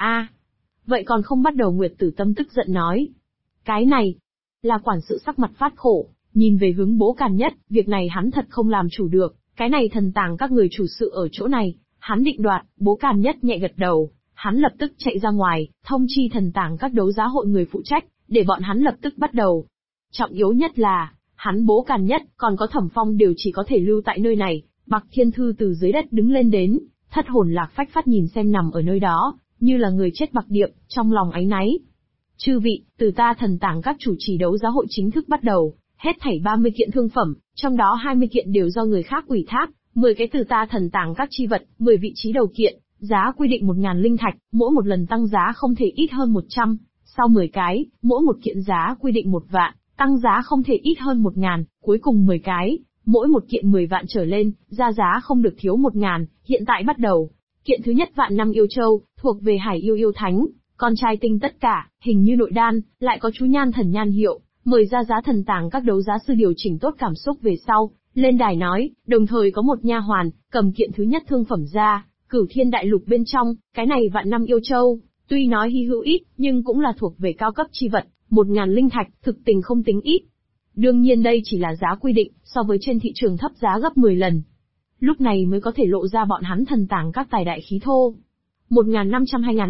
Vậy còn không bắt đầu. Nguyệt Tử Tâm tức giận nói. Cái này, là quản sự sắc mặt phát khổ, nhìn về hướng Bố Càn Nhất, việc này hắn thật không làm chủ được, cái này thần tàng các người chủ sự ở chỗ này, hắn định đoạt. Bố Càn Nhất nhẹ gật đầu, hắn lập tức chạy ra ngoài, thông chi thần tàng các đấu giá hội người phụ trách, để bọn hắn lập tức bắt đầu. Trọng yếu nhất là, hắn Bố Càn Nhất, còn có Thẩm Phong đều chỉ có thể lưu tại nơi này. Bạc Thiên Thư từ dưới đất đứng lên đến, thất hồn lạc phách phát nhìn xem nằm ở nơi đó, như là người chết Bạc Điệp, trong lòng áy náy. Chư vị, từ ta thần tàng các chủ trì đấu giá hội chính thức bắt đầu, hết thảy 30 kiện thương phẩm, trong đó 20 kiện đều do người khác ủy thác, 10 cái từ ta thần tàng các chi vật, 10 vị trí đầu kiện, giá quy định 1.000 linh thạch, mỗi một lần tăng giá không thể ít hơn 100, sau 10 cái, mỗi một kiện giá quy định 1 vạn, tăng giá không thể ít hơn 1.000, cuối cùng 10 cái, mỗi một kiện 10 vạn trở lên, ra giá không được thiếu 1.000, hiện tại bắt đầu. Kiện thứ nhất vạn năm yêu châu, thuộc về Hải yêu yêu thánh, con trai tinh tất cả, hình như nội đan, lại có chú nhan thần nhan hiệu, mời ra giá thần tàng các đấu giá sư điều chỉnh tốt cảm xúc về sau, lên đài nói, đồng thời có một nha hoàn, cầm kiện thứ nhất thương phẩm ra, Cửu Thiên Đại Lục bên trong, cái này vạn năm yêu châu, tuy nói hy hữu ít, nhưng cũng là thuộc về cao cấp chi vật, 1.000 linh thạch, thực tình không tính ít. Đương nhiên đây chỉ là giá quy định, so với trên thị trường thấp giá gấp 10 lần. Lúc này mới có thể lộ ra bọn hắn thần tàng các tài đại khí thô. 1.500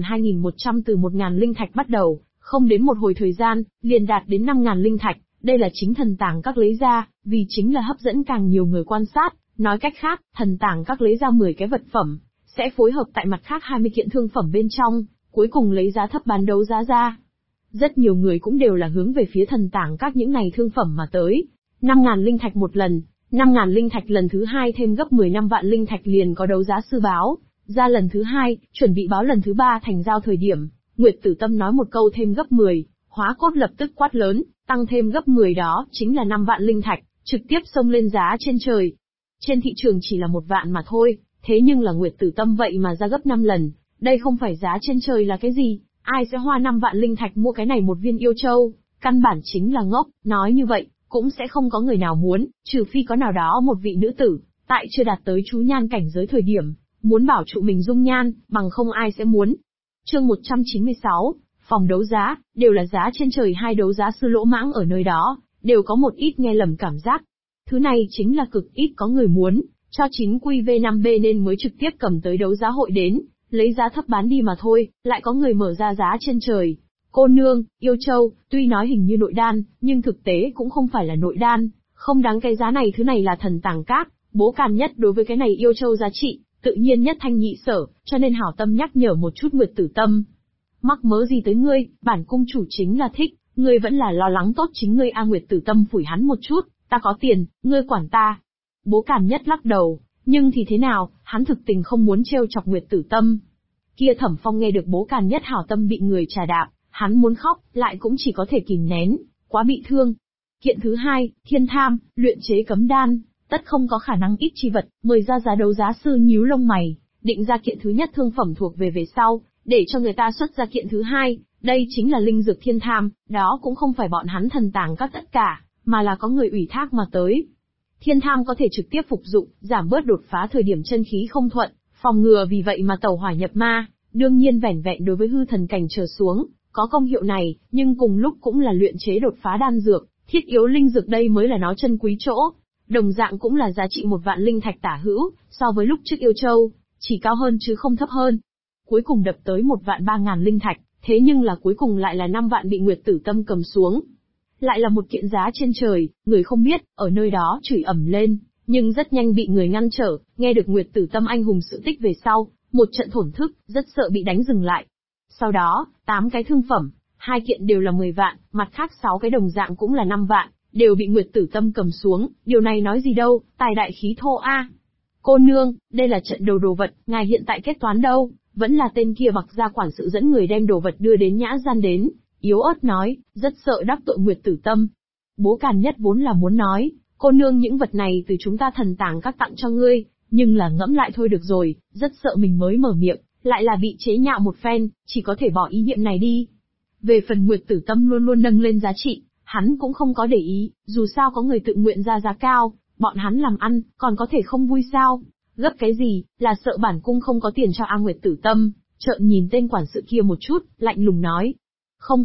2.100 từ 1.000 linh thạch bắt đầu, không đến một hồi thời gian, liền đạt đến 5.000 linh thạch, đây là chính thần tàng các lấy ra, vì chính là hấp dẫn càng nhiều người quan sát, nói cách khác, thần tàng các lấy ra 10 cái vật phẩm, sẽ phối hợp tại mặt khác 20 kiện thương phẩm bên trong, cuối cùng lấy giá thấp bán đấu giá ra. Rất nhiều người cũng đều là hướng về phía thần tàng các những này thương phẩm mà tới. 5.000 linh thạch một lần, 5.000 linh thạch lần thứ hai thêm gấp 10 năm vạn linh thạch liền có đấu giá sư báo. Ra lần thứ hai, chuẩn bị báo lần thứ ba thành giao thời điểm, Nguyệt Tử Tâm nói một câu thêm gấp 10, Hóa Cốt lập tức quát lớn, tăng thêm gấp 10 đó chính là 5 vạn linh thạch, trực tiếp xông lên giá trên trời. Trên thị trường chỉ là 1 vạn mà thôi, thế nhưng là Nguyệt Tử Tâm vậy mà ra gấp 5 lần, đây không phải giá trên trời là cái gì? Ai sẽ hoa 5 vạn linh thạch mua cái này một viên yêu châu, căn bản chính là ngốc, nói như vậy, cũng sẽ không có người nào muốn, trừ phi có nào đó một vị nữ tử, tại chưa đạt tới chú nhan cảnh giới thời điểm, muốn bảo trụ mình dung nhan, bằng không ai sẽ muốn. Chương 196, phòng đấu giá, đều là giá trên trời, hai đấu giá sư lỗ mãng ở nơi đó, đều có một ít nghe lầm cảm giác. Thứ này chính là cực ít có người muốn, cho 9QV5B nên mới trực tiếp cầm tới đấu giá hội đến, lấy giá thấp bán đi mà thôi, lại có người mở ra giá trên trời. Cô nương, yêu châu, tuy nói hình như nội đan, nhưng thực tế cũng không phải là nội đan, không đáng cái giá này, thứ này là thần tàng các, bố Càn Nhất đối với cái này yêu châu giá trị, tự nhiên nhất thanh nhị sở, cho nên hảo tâm nhắc nhở một chút Nguyệt Tử Tâm. Mắc mớ gì tới ngươi, bản cung chủ chính là thích, ngươi vẫn là lo lắng tốt chính ngươi a. Nguyệt Tử Tâm phủi hắn một chút, ta có tiền, ngươi quản ta. Bố Càn Nhất lắc đầu, nhưng thì thế nào, hắn thực tình không muốn trêu chọc Nguyệt Tử Tâm. Kia Thẩm Phong nghe được bố Càn Nhất hảo tâm bị người trà đạp, hắn muốn khóc, lại cũng chỉ có thể kìm nén, quá bị thương. Kiện thứ hai, Thiên Tham, luyện chế cấm đan, tất không có khả năng ít chi vật, mời ra giá đấu giá sư nhíu lông mày, định ra kiện thứ nhất thương phẩm thuộc về sau, để cho người ta xuất ra kiện thứ hai, đây chính là linh dược Thiên Tham, đó cũng không phải bọn hắn thần tàng các tất cả, mà là có người ủy thác mà tới. Thiên Tham có thể trực tiếp phục dụng, giảm bớt đột phá thời điểm chân khí không thuận, phòng ngừa vì vậy mà tẩu hỏa nhập ma, đương nhiên vẻn vẹn đối với hư thần cảnh trở xuống, có công hiệu này, nhưng cùng lúc cũng là luyện chế đột phá đan dược, thiết yếu linh dược đây mới là nó chân quý chỗ. Đồng dạng cũng là giá trị 1 vạn linh thạch tả hữu, so với lúc trước yêu châu, chỉ cao hơn chứ không thấp hơn. Cuối cùng đập tới 1 vạn 3.000 linh thạch, thế nhưng là cuối cùng lại là 5 vạn bị Nguyệt Tử Tâm cầm xuống. Lại là một kiện giá trên trời, người không biết, ở nơi đó chửi ầm lên, nhưng rất nhanh bị người ngăn trở, nghe được Nguyệt Tử Tâm anh hùng sự tích về sau, một trận thổn thức, rất sợ bị đánh dừng lại. Sau đó, 8 cái thương phẩm, 2 kiện đều là 10 vạn, mặt khác 6 cái đồng dạng cũng là 5 vạn, đều bị Nguyệt Tử Tâm cầm xuống, điều này nói gì đâu, tài đại khí thô a. Cô nương, đây là trận đầu đồ vật, ngài hiện tại kết toán đâu? Vẫn là tên kia Bạc gia quản sự dẫn người đem đồ vật đưa đến nhã gian đến, yếu ớt nói, rất sợ đắc tội Nguyệt Tử Tâm. Bố Càn Nhất vốn là muốn nói, cô nương những vật này từ chúng ta thần tàng các tặng cho ngươi, nhưng là ngẫm lại thôi được rồi, rất sợ mình mới mở miệng, lại là bị chế nhạo một phen, chỉ có thể bỏ ý niệm này đi. Về phần Nguyệt Tử Tâm luôn luôn nâng lên giá trị, hắn cũng không có để ý, dù sao có người tự nguyện ra giá cao, bọn hắn làm ăn, còn có thể không vui sao? Gấp cái gì, là sợ bản cung không có tiền cho A. Nguyệt Tử Tâm, trợn nhìn tên quản sự kia một chút, lạnh lùng nói. Không,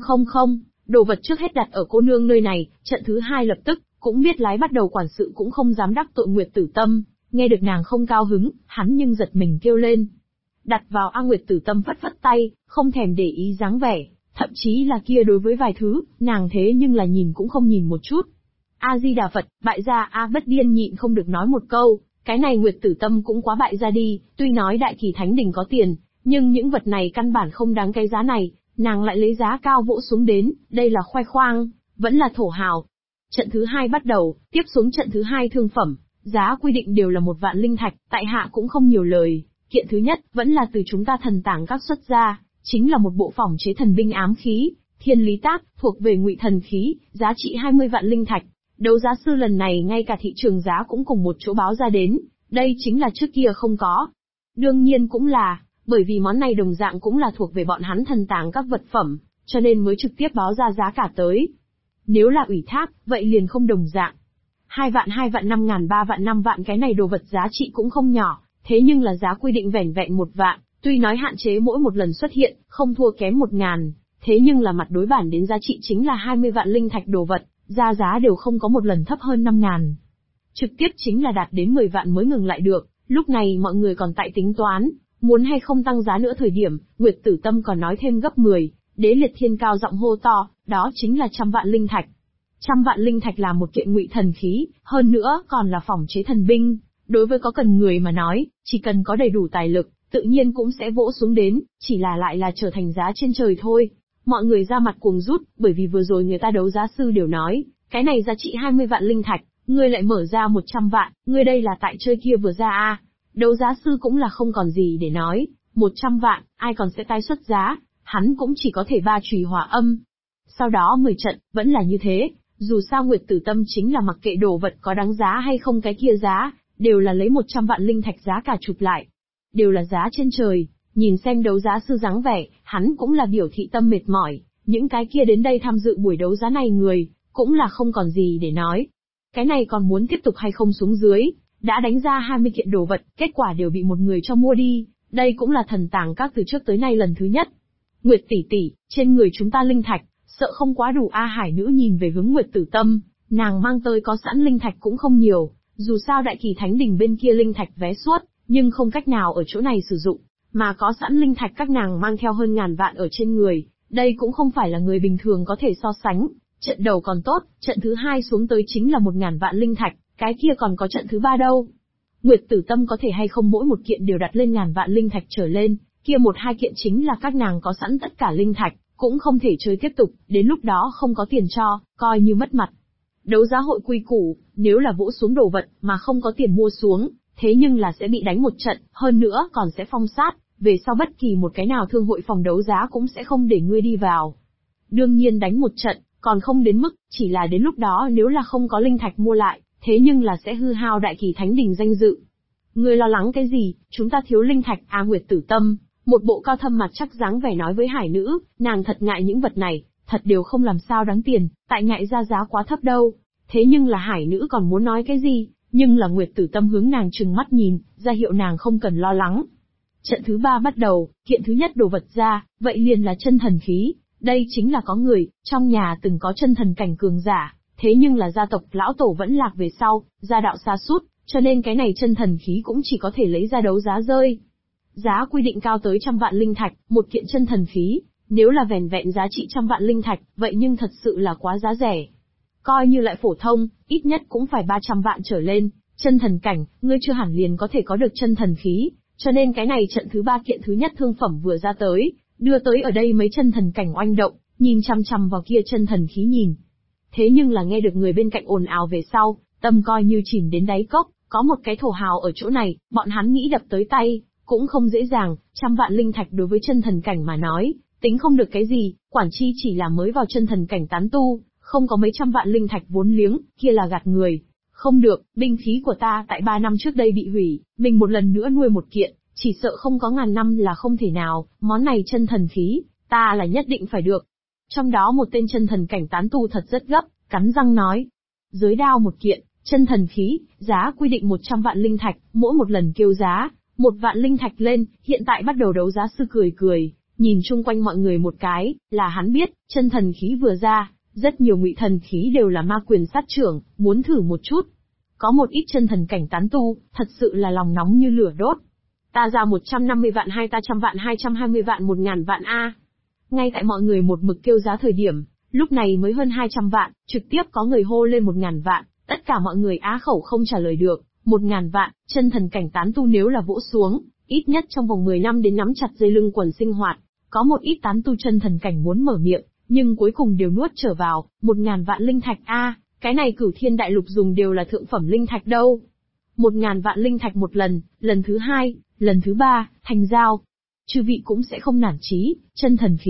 đồ vật trước hết đặt ở cô nương nơi này, trận thứ hai lập tức, cũng biết lái bắt đầu quản sự cũng không dám đắc tội Nguyệt Tử Tâm, nghe được nàng không cao hứng, hắn nhưng giật mình kêu lên. Đặt vào A. Nguyệt Tử Tâm phất phất tay, không thèm để ý dáng vẻ. Thậm chí là kia đối với vài thứ, nàng thế nhưng là nhìn cũng không nhìn một chút. A-di-đà Phật, bại gia A Bất Điên nhịn không được nói một câu, cái này Nguyệt Tử Tâm cũng quá bại gia đi, tuy nói Đại Kỳ Thánh Đình có tiền, nhưng những vật này căn bản không đáng cái giá này, nàng lại lấy giá cao vỗ xuống đến, đây là khoe khoang, vẫn là thổ hào. Trận thứ hai bắt đầu, tiếp xuống trận thứ hai thương phẩm, giá quy định đều là 1 vạn linh thạch, tại hạ cũng không nhiều lời, kiện thứ nhất, vẫn là từ chúng ta thần tàng các xuất ra. Chính là một bộ phỏng chế thần binh ám khí, Thiên Lý Tác, thuộc về Ngụy Thần khí, giá trị 20 vạn linh thạch. Đấu giá sư lần này ngay cả thị trường giá cũng cùng một chỗ báo ra đến, đây chính là trước kia không có. Đương nhiên cũng là, bởi vì món này đồng dạng cũng là thuộc về bọn hắn thần tàng các vật phẩm, cho nên mới trực tiếp báo ra giá cả tới. Nếu là ủy thác, vậy liền không đồng dạng. 2 vạn 5 ngàn 3 vạn 5 vạn cái này đồ vật giá trị cũng không nhỏ, thế nhưng là giá quy định vẻn vẹn 1 vạn, tuy nói hạn chế mỗi một lần xuất hiện, không thua kém 1 ngàn, thế nhưng là mặt đối bản đến giá trị chính là 20 vạn linh thạch đồ vật, ra giá đều không có một lần thấp hơn 5 ngàn. Trực tiếp chính là đạt đến 10 vạn mới ngừng lại được, lúc này mọi người còn tại tính toán, muốn hay không tăng giá nữa thời điểm, Nguyệt Tử Tâm còn nói thêm gấp 10, Đế Liệt Thiên cao giọng hô to, đó chính là 100 vạn linh thạch. 100 vạn linh thạch là một kiện Ngụy Thần khí, hơn nữa còn là phỏng chế thần binh, đối với có cần người mà nói, chỉ cần có đầy đủ tài lực, tự nhiên cũng sẽ vỗ xuống đến, chỉ là lại là trở thành giá trên trời thôi. Mọi người ra mặt cuồng rút, bởi vì vừa rồi người ta đấu giá sư đều nói, cái này giá trị 20 vạn linh thạch, ngươi lại mở ra 100 vạn, ngươi đây là tại chơi kia vừa ra à. Đấu giá sư cũng là không còn gì để nói, 100 vạn, ai còn sẽ tái xuất giá, hắn cũng chỉ có thể ba chùy hòa âm. Sau đó 10 trận, vẫn là như thế, dù sao Nguyệt Tử Tâm chính là mặc kệ đồ vật có đáng giá hay không cái kia giá, đều là lấy 100 vạn linh thạch giá cả chụp lại. Đều là giá trên trời, nhìn xem đấu giá sư dáng vẻ, hắn cũng là biểu thị tâm mệt mỏi, những cái kia đến đây tham dự buổi đấu giá này người, cũng là không còn gì để nói. Cái này còn muốn tiếp tục hay không xuống dưới, đã đánh ra 20 kiện đồ vật, kết quả đều bị một người cho mua đi, đây cũng là thần tàng các từ trước tới nay lần thứ nhất. Nguyệt tỷ tỷ, trên người chúng ta linh thạch, sợ không quá đủ a. Hải nữ nhìn về hướng Nguyệt Tử Tâm, nàng mang tới có sẵn linh thạch cũng không nhiều, dù sao Đại Kỳ Thánh Đình bên kia linh thạch vé suốt, nhưng không cách nào ở chỗ này sử dụng, mà có sẵn linh thạch các nàng mang theo hơn ngàn vạn ở trên người, đây cũng không phải là người bình thường có thể so sánh. Trận đầu còn tốt, trận thứ hai xuống tới chính là 1.000 vạn linh thạch, cái kia còn có trận thứ ba đâu. Nguyệt Tử Tâm có thể hay không mỗi một kiện đều đặt lên ngàn vạn linh thạch trở lên, kia 1-2 kiện chính là các nàng có sẵn tất cả linh thạch, cũng không thể chơi tiếp tục, đến lúc đó không có tiền cho, coi như mất mặt. Đấu giá hội quy củ, nếu là vỗ xuống đồ vật mà không có tiền mua xuống, thế nhưng là sẽ bị đánh một trận, hơn nữa còn sẽ phong sát, về sau bất kỳ một cái nào thương hội phòng đấu giá cũng sẽ không để ngươi đi vào. Đương nhiên đánh một trận, còn không đến mức, chỉ là đến lúc đó nếu là không có linh thạch mua lại, thế nhưng là sẽ hư hao Đại Kỳ Thánh Đình danh dự. Ngươi lo lắng cái gì, chúng ta thiếu linh thạch à? Nguyệt Tử Tâm, một bộ cao thâm mặt chắc dáng vẻ nói với Hải nữ, nàng thật ngại những vật này, thật đều không làm sao đáng tiền, tại ngại ra giá quá thấp đâu. Thế nhưng là Hải nữ còn muốn nói cái gì, nhưng là Nguyệt Tử Tâm hướng nàng trừng mắt nhìn, ra hiệu nàng không cần lo lắng. Trận thứ 3 bắt đầu, kiện thứ nhất đồ vật ra, vậy liền là chân thần khí. Đây chính là có người, trong nhà từng có chân thần cảnh cường giả, thế nhưng là gia tộc lão tổ vẫn lạc về sau, gia đạo sa sút, cho nên cái này chân thần khí cũng chỉ có thể lấy ra đấu giá rơi. Giá quy định cao tới 100 vạn linh thạch, một kiện chân thần khí, nếu là vẻn vẹn giá trị 100 vạn linh thạch, vậy nhưng thật sự là quá giá rẻ. Coi như lại phổ thông, ít nhất cũng phải 300 vạn trở lên, chân thần cảnh, ngươi chưa hẳn liền có thể có được chân thần khí, cho nên cái này trận thứ 3 kiện thứ nhất thương phẩm vừa ra tới, đưa tới ở đây mấy chân thần cảnh oanh động, nhìn chăm chăm vào kia chân thần khí nhìn. Thế nhưng là nghe được người bên cạnh ồn ào về sau, tâm coi như chìm đến đáy cốc, có một cái thổ hào ở chỗ này, bọn hắn nghĩ đập tới tay, cũng không dễ dàng, 100 vạn linh thạch đối với chân thần cảnh mà nói, tính không được cái gì, quản chi chỉ là mới vào chân thần cảnh tán tu, không có mấy trăm vạn linh thạch vốn liếng, kia là gạt người. Không được, binh khí của ta tại 3 năm trước đây bị hủy, mình một lần nữa nuôi một kiện, chỉ sợ không có ngàn năm là không thể nào, món này chân thần khí, ta là nhất định phải được. Trong đó một tên chân thần cảnh tán tu thật rất gấp, cắn răng nói. Giới đao một kiện, chân thần khí, giá quy định 100 vạn linh thạch, mỗi một lần kêu giá, 1 vạn linh thạch lên, hiện tại bắt đầu đấu giá sư cười cười, nhìn chung quanh mọi người một cái, là hắn biết, chân thần khí vừa ra, rất nhiều ngụy thần khí đều là ma quyền sát trưởng, muốn thử một chút. Có một ít chân thần cảnh tán tu, thật sự là lòng nóng như lửa đốt. Ta ra 150 vạn, hai ta 100 vạn, 220 vạn, 1000 vạn a. Ngay tại mọi người một mực kêu giá thời điểm, lúc này mới hơn 200 vạn, trực tiếp có người hô lên 1000 vạn, tất cả mọi người á khẩu không trả lời được. 1000 vạn, chân thần cảnh tán tu nếu là vỗ xuống, ít nhất trong vòng 10 năm đến nắm chặt dây lưng quần sinh hoạt. Có một ít tán tu chân thần cảnh muốn mở miệng, nhưng cuối cùng đều nuốt trở vào, 1000 vạn linh thạch a, cái này Cửu Thiên Đại Lục dùng đều là thượng phẩm linh thạch đâu. 1000 vạn linh thạch một lần, lần thứ 2, lần thứ 3, thành giao. Chư vị cũng sẽ không nản chí, chân thần khí,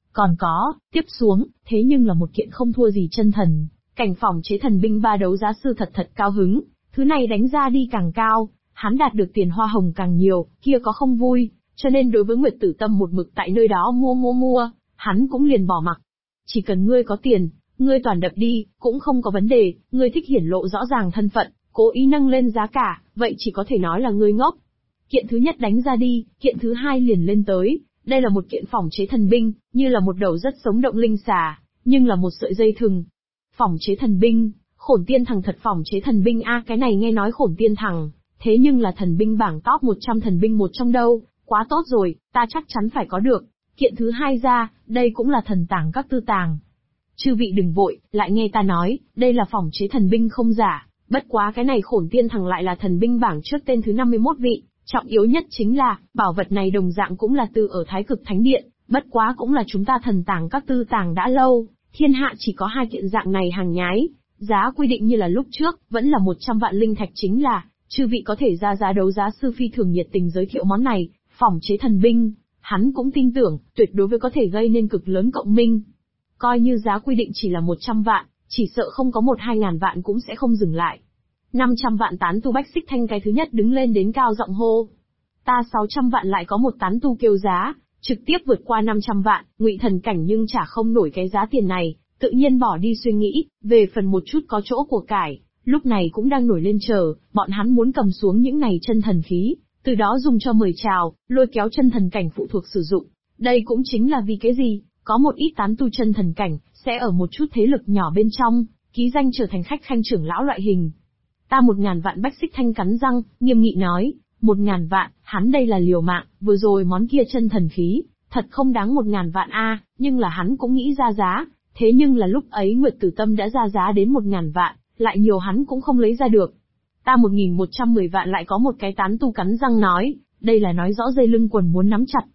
Còn có, tiếp xuống, thế nhưng là một kiện không thua gì chân thần, cảnh phòng chế thần binh ba đấu giá sư thật cao hứng, thứ này đánh ra đi càng cao, hắn đạt được tiền hoa hồng càng nhiều, kia có không vui, cho nên đối với Nguyệt Tử Tâm một mực tại nơi đó mua, hắn cũng liền bỏ mặc. Chỉ cần ngươi có tiền, ngươi toàn đập đi, cũng không có vấn đề, ngươi thích hiển lộ rõ ràng thân phận, cố ý nâng lên giá cả, vậy chỉ có thể nói là ngươi ngốc. Kiện thứ nhất đánh ra đi, kiện thứ hai liền lên tới, đây là một kiện phỏng chế thần binh, như là một đầu rất sống động linh xà, nhưng là một sợi dây thừng. Phỏng chế thần binh, Khổn Tiên Thằng thật phỏng chế thần binh a, cái này nghe nói Khổn Tiên Thằng, thế nhưng là thần binh bảng top 100 thần binh một trong đâu, quá tốt rồi, ta chắc chắn phải có được. Kiện thứ hai ra, đây cũng là thần tàng các tư tàng. Chư vị đừng vội, lại nghe ta nói, đây là phỏng chế thần binh không giả, bất quá cái này Khổn Tiên Thằng lại là thần binh bảng trước tên thứ 51 vị, trọng yếu nhất chính là, bảo vật này đồng dạng cũng là từ ở Thái Cực Thánh Điện, bất quá cũng là chúng ta thần tàng các tư tàng đã lâu, thiên hạ chỉ có 2 kiện dạng này hàng nhái, giá quy định như là lúc trước, vẫn là 100 vạn linh thạch chính là, chư vị có thể ra giá đấu giá sư phi thường nhiệt tình giới thiệu món này, phỏng chế thần binh, hắn cũng tin tưởng, tuyệt đối với có thể gây nên cực lớn cộng minh. Coi như giá quy định chỉ là 100 vạn, chỉ sợ không có 1-2 ngàn vạn cũng sẽ không dừng lại. 500 vạn tán tu Bách Xích Thanh cái thứ nhất đứng lên đến cao giọng hô. Ta 600 vạn lại có một tán tu kêu giá, trực tiếp vượt qua 500 vạn, Ngụy thần cảnh nhưng trả không nổi cái giá tiền này, tự nhiên bỏ đi suy nghĩ, về phần một chút có chỗ của cải, lúc này cũng đang nổi lên chờ, bọn hắn muốn cầm xuống những này chân thần khí, từ đó dùng cho mời chào, lôi kéo chân thần cảnh phụ thuộc sử dụng. Đây cũng chính là vì cái gì, có một ít tán tu chân thần cảnh, sẽ ở một chút thế lực nhỏ bên trong, ký danh trở thành khách khanh trưởng lão loại hình. Ta 1.000 vạn Bách Xích Thanh cắn răng, nghiêm nghị nói, 1.000 vạn, hắn đây là liều mạng, vừa rồi món kia chân thần khí, thật không đáng 1.000 vạn a, nhưng là hắn cũng nghĩ ra giá, thế nhưng là lúc ấy Nguyệt Tử Tâm đã ra giá đến 1.000 vạn, lại nhiều hắn cũng không lấy ra được. Ta 1.110 vạn lại có một cái tán tu cắn răng nói, đây là nói rõ dây lưng quần muốn nắm chặt.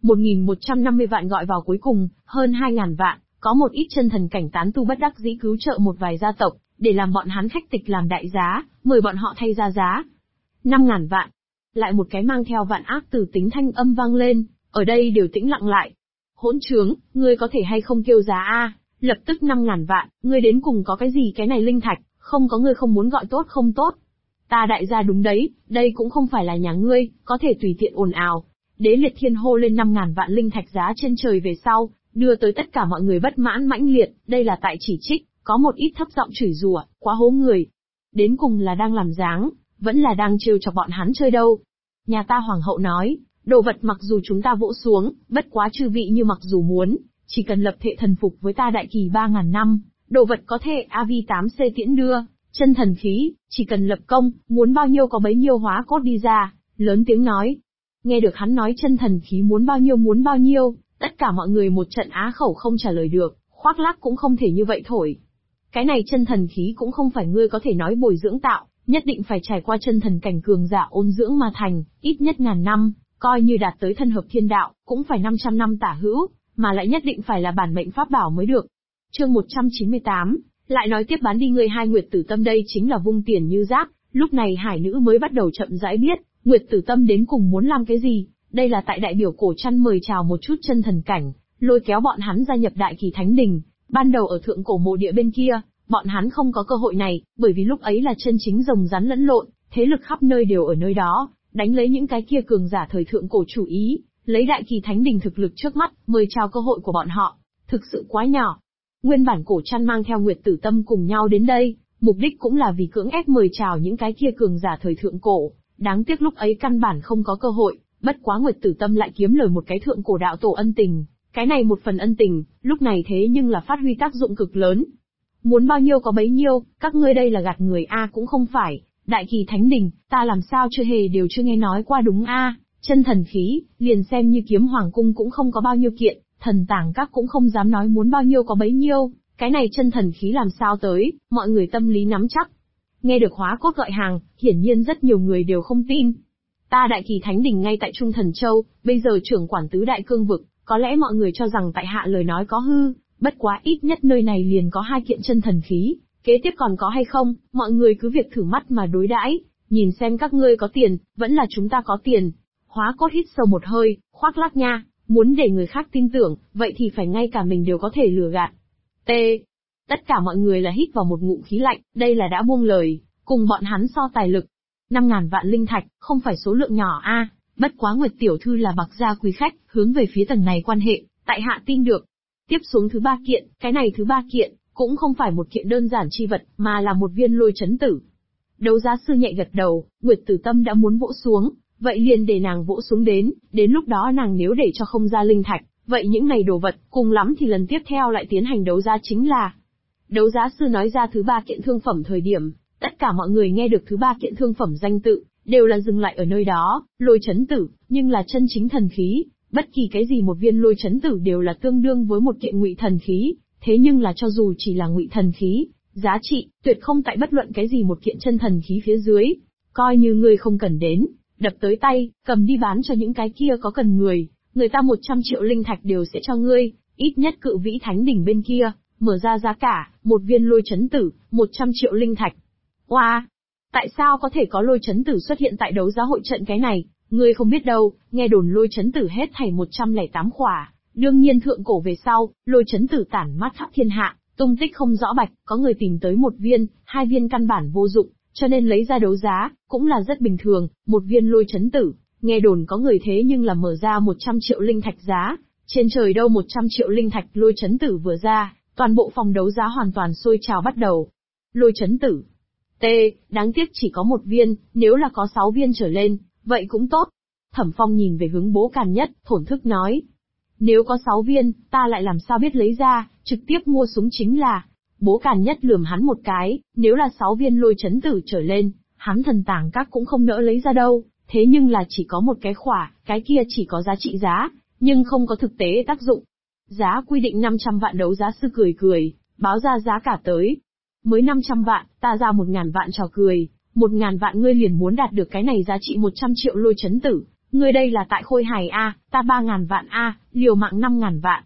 1.150 vạn gọi vào cuối cùng, hơn 2.000 vạn, có một ít chân thần cảnh tán tu bất đắc dĩ cứu trợ một vài gia tộc, để làm bọn hắn khách tịch làm đại giá, mời bọn họ thay ra giá. 5.000 vạn. Lại một cái mang theo vạn ác từ tính thanh âm vang lên, ở đây đều tĩnh lặng lại. Hỗn trướng, ngươi có thể hay không kêu giá a? Lập tức 5.000 vạn, ngươi đến cùng có cái gì cái này linh thạch, không có ngươi không muốn gọi tốt không tốt. Ta đại gia đúng đấy, đây cũng không phải là nhà ngươi, có thể tùy tiện ồn ào. Đế liệt thiên hô lên 5.000 vạn linh thạch giá trên trời về sau, đưa tới tất cả mọi người bất mãn mãnh liệt, đây là tại chỉ trích, có một ít thấp giọng chửi rủa, quá hố người. Đến cùng là đang làm dáng, vẫn là đang trêu chọc bọn hắn chơi đâu. Nhà ta hoàng hậu nói, đồ vật mặc dù chúng ta vỗ xuống, bất quá chư vị như mặc dù muốn, chỉ cần lập thệ thần phục với ta đại kỳ 3.000 năm, đồ vật có thể AV8C tiễn đưa, chân thần khí, chỉ cần lập công, muốn bao nhiêu có bấy nhiêu hóa cốt đi ra, lớn tiếng nói. Nghe được hắn nói chân thần khí muốn bao nhiêu, tất cả mọi người một trận á khẩu không trả lời được, khoác lác cũng không thể như vậy thổi. Cái này chân thần khí cũng không phải ngươi có thể nói bồi dưỡng tạo, nhất định phải trải qua chân thần cảnh cường giả ôn dưỡng mà thành, ít nhất 1000 năm, coi như đạt tới thân hợp thiên đạo, cũng phải 500 năm tả hữu, mà lại nhất định phải là bản mệnh pháp bảo mới được. Chương 198, lại nói tiếp bán đi người hai Nguyệt Tử Tâm đây chính là vung tiền như rác, lúc này hải nữ mới bắt đầu chậm rãi biết, Nguyệt Tử Tâm đến cùng muốn làm cái gì, đây là tại đại biểu cổ chăn mời chào một chút chân thần cảnh, lôi kéo bọn hắn gia nhập đại kỳ thánh đình, ban đầu ở thượng cổ mộ địa bên kia, bọn hắn không có cơ hội này, bởi vì lúc ấy là chân chính rồng rắn lẫn lộn, thế lực khắp nơi đều ở nơi đó, đánh lấy những cái kia cường giả thời thượng cổ chủ ý, lấy đại kỳ thánh đình thực lực trước mắt, mời chào cơ hội của bọn họ, thực sự quá nhỏ. Nguyên bản cổ chăn mang theo Nguyệt Tử Tâm cùng nhau đến đây, mục đích cũng là vì cưỡng ép mời chào những cái kia cường giả thời thượng cổ, đáng tiếc lúc ấy căn bản không có cơ hội, bất quá Nguyệt Tử Tâm lại kiếm lời một cái thượng cổ đạo tổ ân tình, cái này một phần ân tình, lúc này thế nhưng là phát huy tác dụng cực lớn. Muốn bao nhiêu có bấy nhiêu, các ngươi đây là gạt người a cũng không phải, đại kỳ thánh đình, ta làm sao chưa hề đều chưa nghe nói qua đúng a, chân thần khí, liền xem như kiếm hoàng cung cũng không có bao nhiêu kiện, thần tàng các cũng không dám nói muốn bao nhiêu có bấy nhiêu, cái này chân thần khí làm sao tới, mọi người tâm lý nắm chắc. Nghe được hóa cốt gọi hàng, hiển nhiên rất nhiều người đều không tin. Ta đại kỳ thánh đình ngay tại Trung Thần Châu, bây giờ trưởng quản tứ đại cương vực, có lẽ mọi người cho rằng tại hạ lời nói có hư, bất quá ít nhất nơi này liền có 2 kiện chân thần khí, kế tiếp còn có hay không, mọi người cứ việc thử mắt mà đối đãi, nhìn xem các ngươi có tiền, vẫn là chúng ta có tiền. Hóa cốt hít sâu một hơi, khoác lác nha, Muốn để người khác tin tưởng, vậy thì phải ngay cả mình đều có thể lừa gạt. T. Tất cả mọi người là hít vào một ngụm khí lạnh, đây là đã buông lời, cùng bọn hắn so tài lực. 5.000 vạn linh thạch, không phải số lượng nhỏ a. Bất quá Nguyệt tiểu thư là bậc gia quý khách, hướng về phía tầng này quan hệ, tại hạ tin được. Tiếp xuống thứ 3 kiện, cái này thứ 3 kiện, cũng không phải một kiện đơn giản chi vật, mà là một viên lôi chấn tử. Đấu giá sư nhẹ gật đầu, Nguyệt Tử Tâm đã muốn vỗ xuống, vậy liền để nàng vỗ xuống đến lúc đó nàng nếu để cho không ra linh thạch, vậy những này đồ vật, cùng lắm thì lần tiếp theo lại tiến hành đấu giá chính là. Đấu giá sư nói ra thứ 3 kiện thương phẩm thời điểm, tất cả mọi người nghe được thứ 3 kiện thương phẩm danh tự, đều là dừng lại ở nơi đó, lôi chấn tử, nhưng là chân chính thần khí, bất kỳ cái gì một viên lôi chấn tử đều là tương đương với một kiện ngụy thần khí, thế nhưng là cho dù chỉ là ngụy thần khí, giá trị, tuyệt không tại bất luận cái gì một kiện chân thần khí phía dưới, coi như ngươi không cần đến, đập tới tay, cầm đi bán cho những cái kia có cần người ta 100 triệu linh thạch đều sẽ cho ngươi, ít nhất Cự Vĩ Thánh đỉnh bên kia, mở ra giá cả, một viên lôi chấn tử, 100 triệu linh thạch. Wow! Tại sao có thể có lôi chấn tử xuất hiện tại đấu giá hội trận cái này, ngươi không biết đâu, nghe đồn lôi chấn tử hết thảy 108 khỏa, đương nhiên thượng cổ về sau, lôi chấn tử tản mát khắp thiên hạ, tung tích không rõ bạch, có người tìm tới 1 viên, 2 viên căn bản vô dụng, cho nên lấy ra đấu giá, cũng là rất bình thường, 1 viên lôi chấn tử, nghe đồn có người thế nhưng là mở ra 100 triệu linh thạch giá, trên trời đâu 100 triệu linh thạch lôi chấn tử vừa ra, toàn bộ phòng đấu giá hoàn toàn sôi trào bắt đầu. Lôi chấn tử. T. Đáng tiếc chỉ có 1 viên, nếu là có 6 viên trở lên, vậy cũng tốt. Thẩm Phong nhìn về hướng Bố Càn Nhất, thổn thức nói. Nếu có 6 viên, ta lại làm sao biết lấy ra, trực tiếp mua súng chính là. Bố Càn Nhất lườm hắn một cái, nếu là 6 viên lôi chấn tử trở lên, hắn Thần Tàng Các cũng không nỡ lấy ra đâu, thế nhưng là chỉ có một cái khỏa, cái kia chỉ có giá trị giá, nhưng không có thực tế tác dụng. Giá quy định 500 vạn, đấu giá sư cười, báo ra giá cả tới. Mới 500 vạn, ta ra 1.000 vạn trò cười, 1.000 vạn ngươi liền muốn đạt được cái này giá trị 100 triệu lôi chấn tử, ngươi đây là tại khôi hài a, ta 3.000 vạn a, liều mạng 5.000 vạn.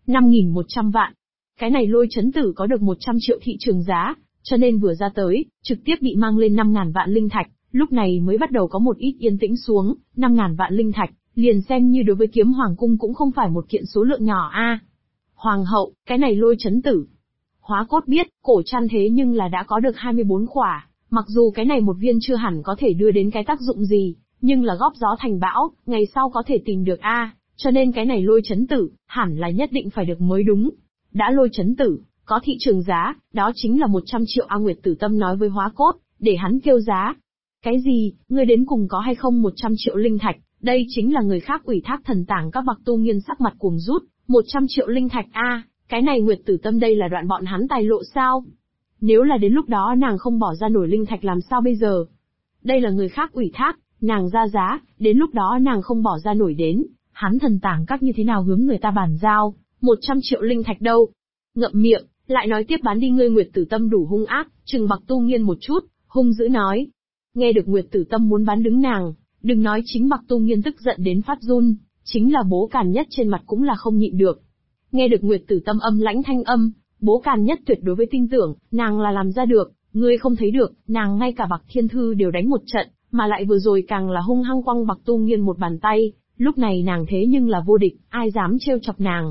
5.100 vạn. Cái này lôi chấn tử có được 100 triệu thị trường giá, cho nên vừa ra tới, trực tiếp bị mang lên 5.000 vạn linh thạch, lúc này mới bắt đầu có một ít yên tĩnh xuống, 5.000 vạn linh thạch, liền xem như đối với Kiếm Hoàng cung cũng không phải một kiện số lượng nhỏ a. Hoàng hậu, cái này lôi chấn tử. Hóa Cốt biết, cổ trăn thế nhưng là đã có được 24 khỏa, mặc dù cái này một viên chưa hẳn có thể đưa đến cái tác dụng gì, nhưng là góp gió thành bão, ngày sau có thể tìm được a, cho nên cái này lôi chấn tử, hẳn là nhất định phải được mới đúng. Đã lôi chấn tử, có thị trường giá, đó chính là 100 triệu A. Nguyệt Tử Tâm nói với Hóa Cốt, để hắn kêu giá. Cái gì, ngươi đến cùng có hay không 100 triệu linh thạch, đây chính là người khác ủy thác Thần Tàng Các bậc tu nghiên sắc mặt cuồng rút, 100 triệu linh thạch a, cái này Nguyệt Tử Tâm đây là đoạn bọn hắn tài lộ sao? Nếu là đến lúc đó nàng không bỏ ra nổi linh thạch làm sao bây giờ? Đây là người khác ủy thác, nàng ra giá, đến lúc đó nàng không bỏ ra nổi đến, hắn Thần Tàng Các như thế nào hướng người ta bàn giao, 100 triệu linh thạch đâu? Ngậm miệng, lại nói tiếp bán đi. Ngươi Nguyệt Tử Tâm đủ hung ác, trừng Bạc Tu Nghiên một chút, hung dữ nói. Nghe được Nguyệt Tử Tâm muốn bán đứng nàng, đừng nói chính Bạc Tu Nghiên tức giận đến phát run, chính là Bố Càn Nhất trên mặt cũng là không nhịn được. Nghe được Nguyệt Tử Tâm âm lãnh thanh âm, Bố Càn Nhất tuyệt đối với tin tưởng, nàng là làm ra được, ngươi không thấy được, nàng ngay cả Bạc Thiên Thư đều đánh một trận, mà lại vừa rồi càng là hung hăng quăng Bạc Tu Nghiên một bàn tay, lúc này nàng thế nhưng là vô địch, ai dám trêu chọc nàng.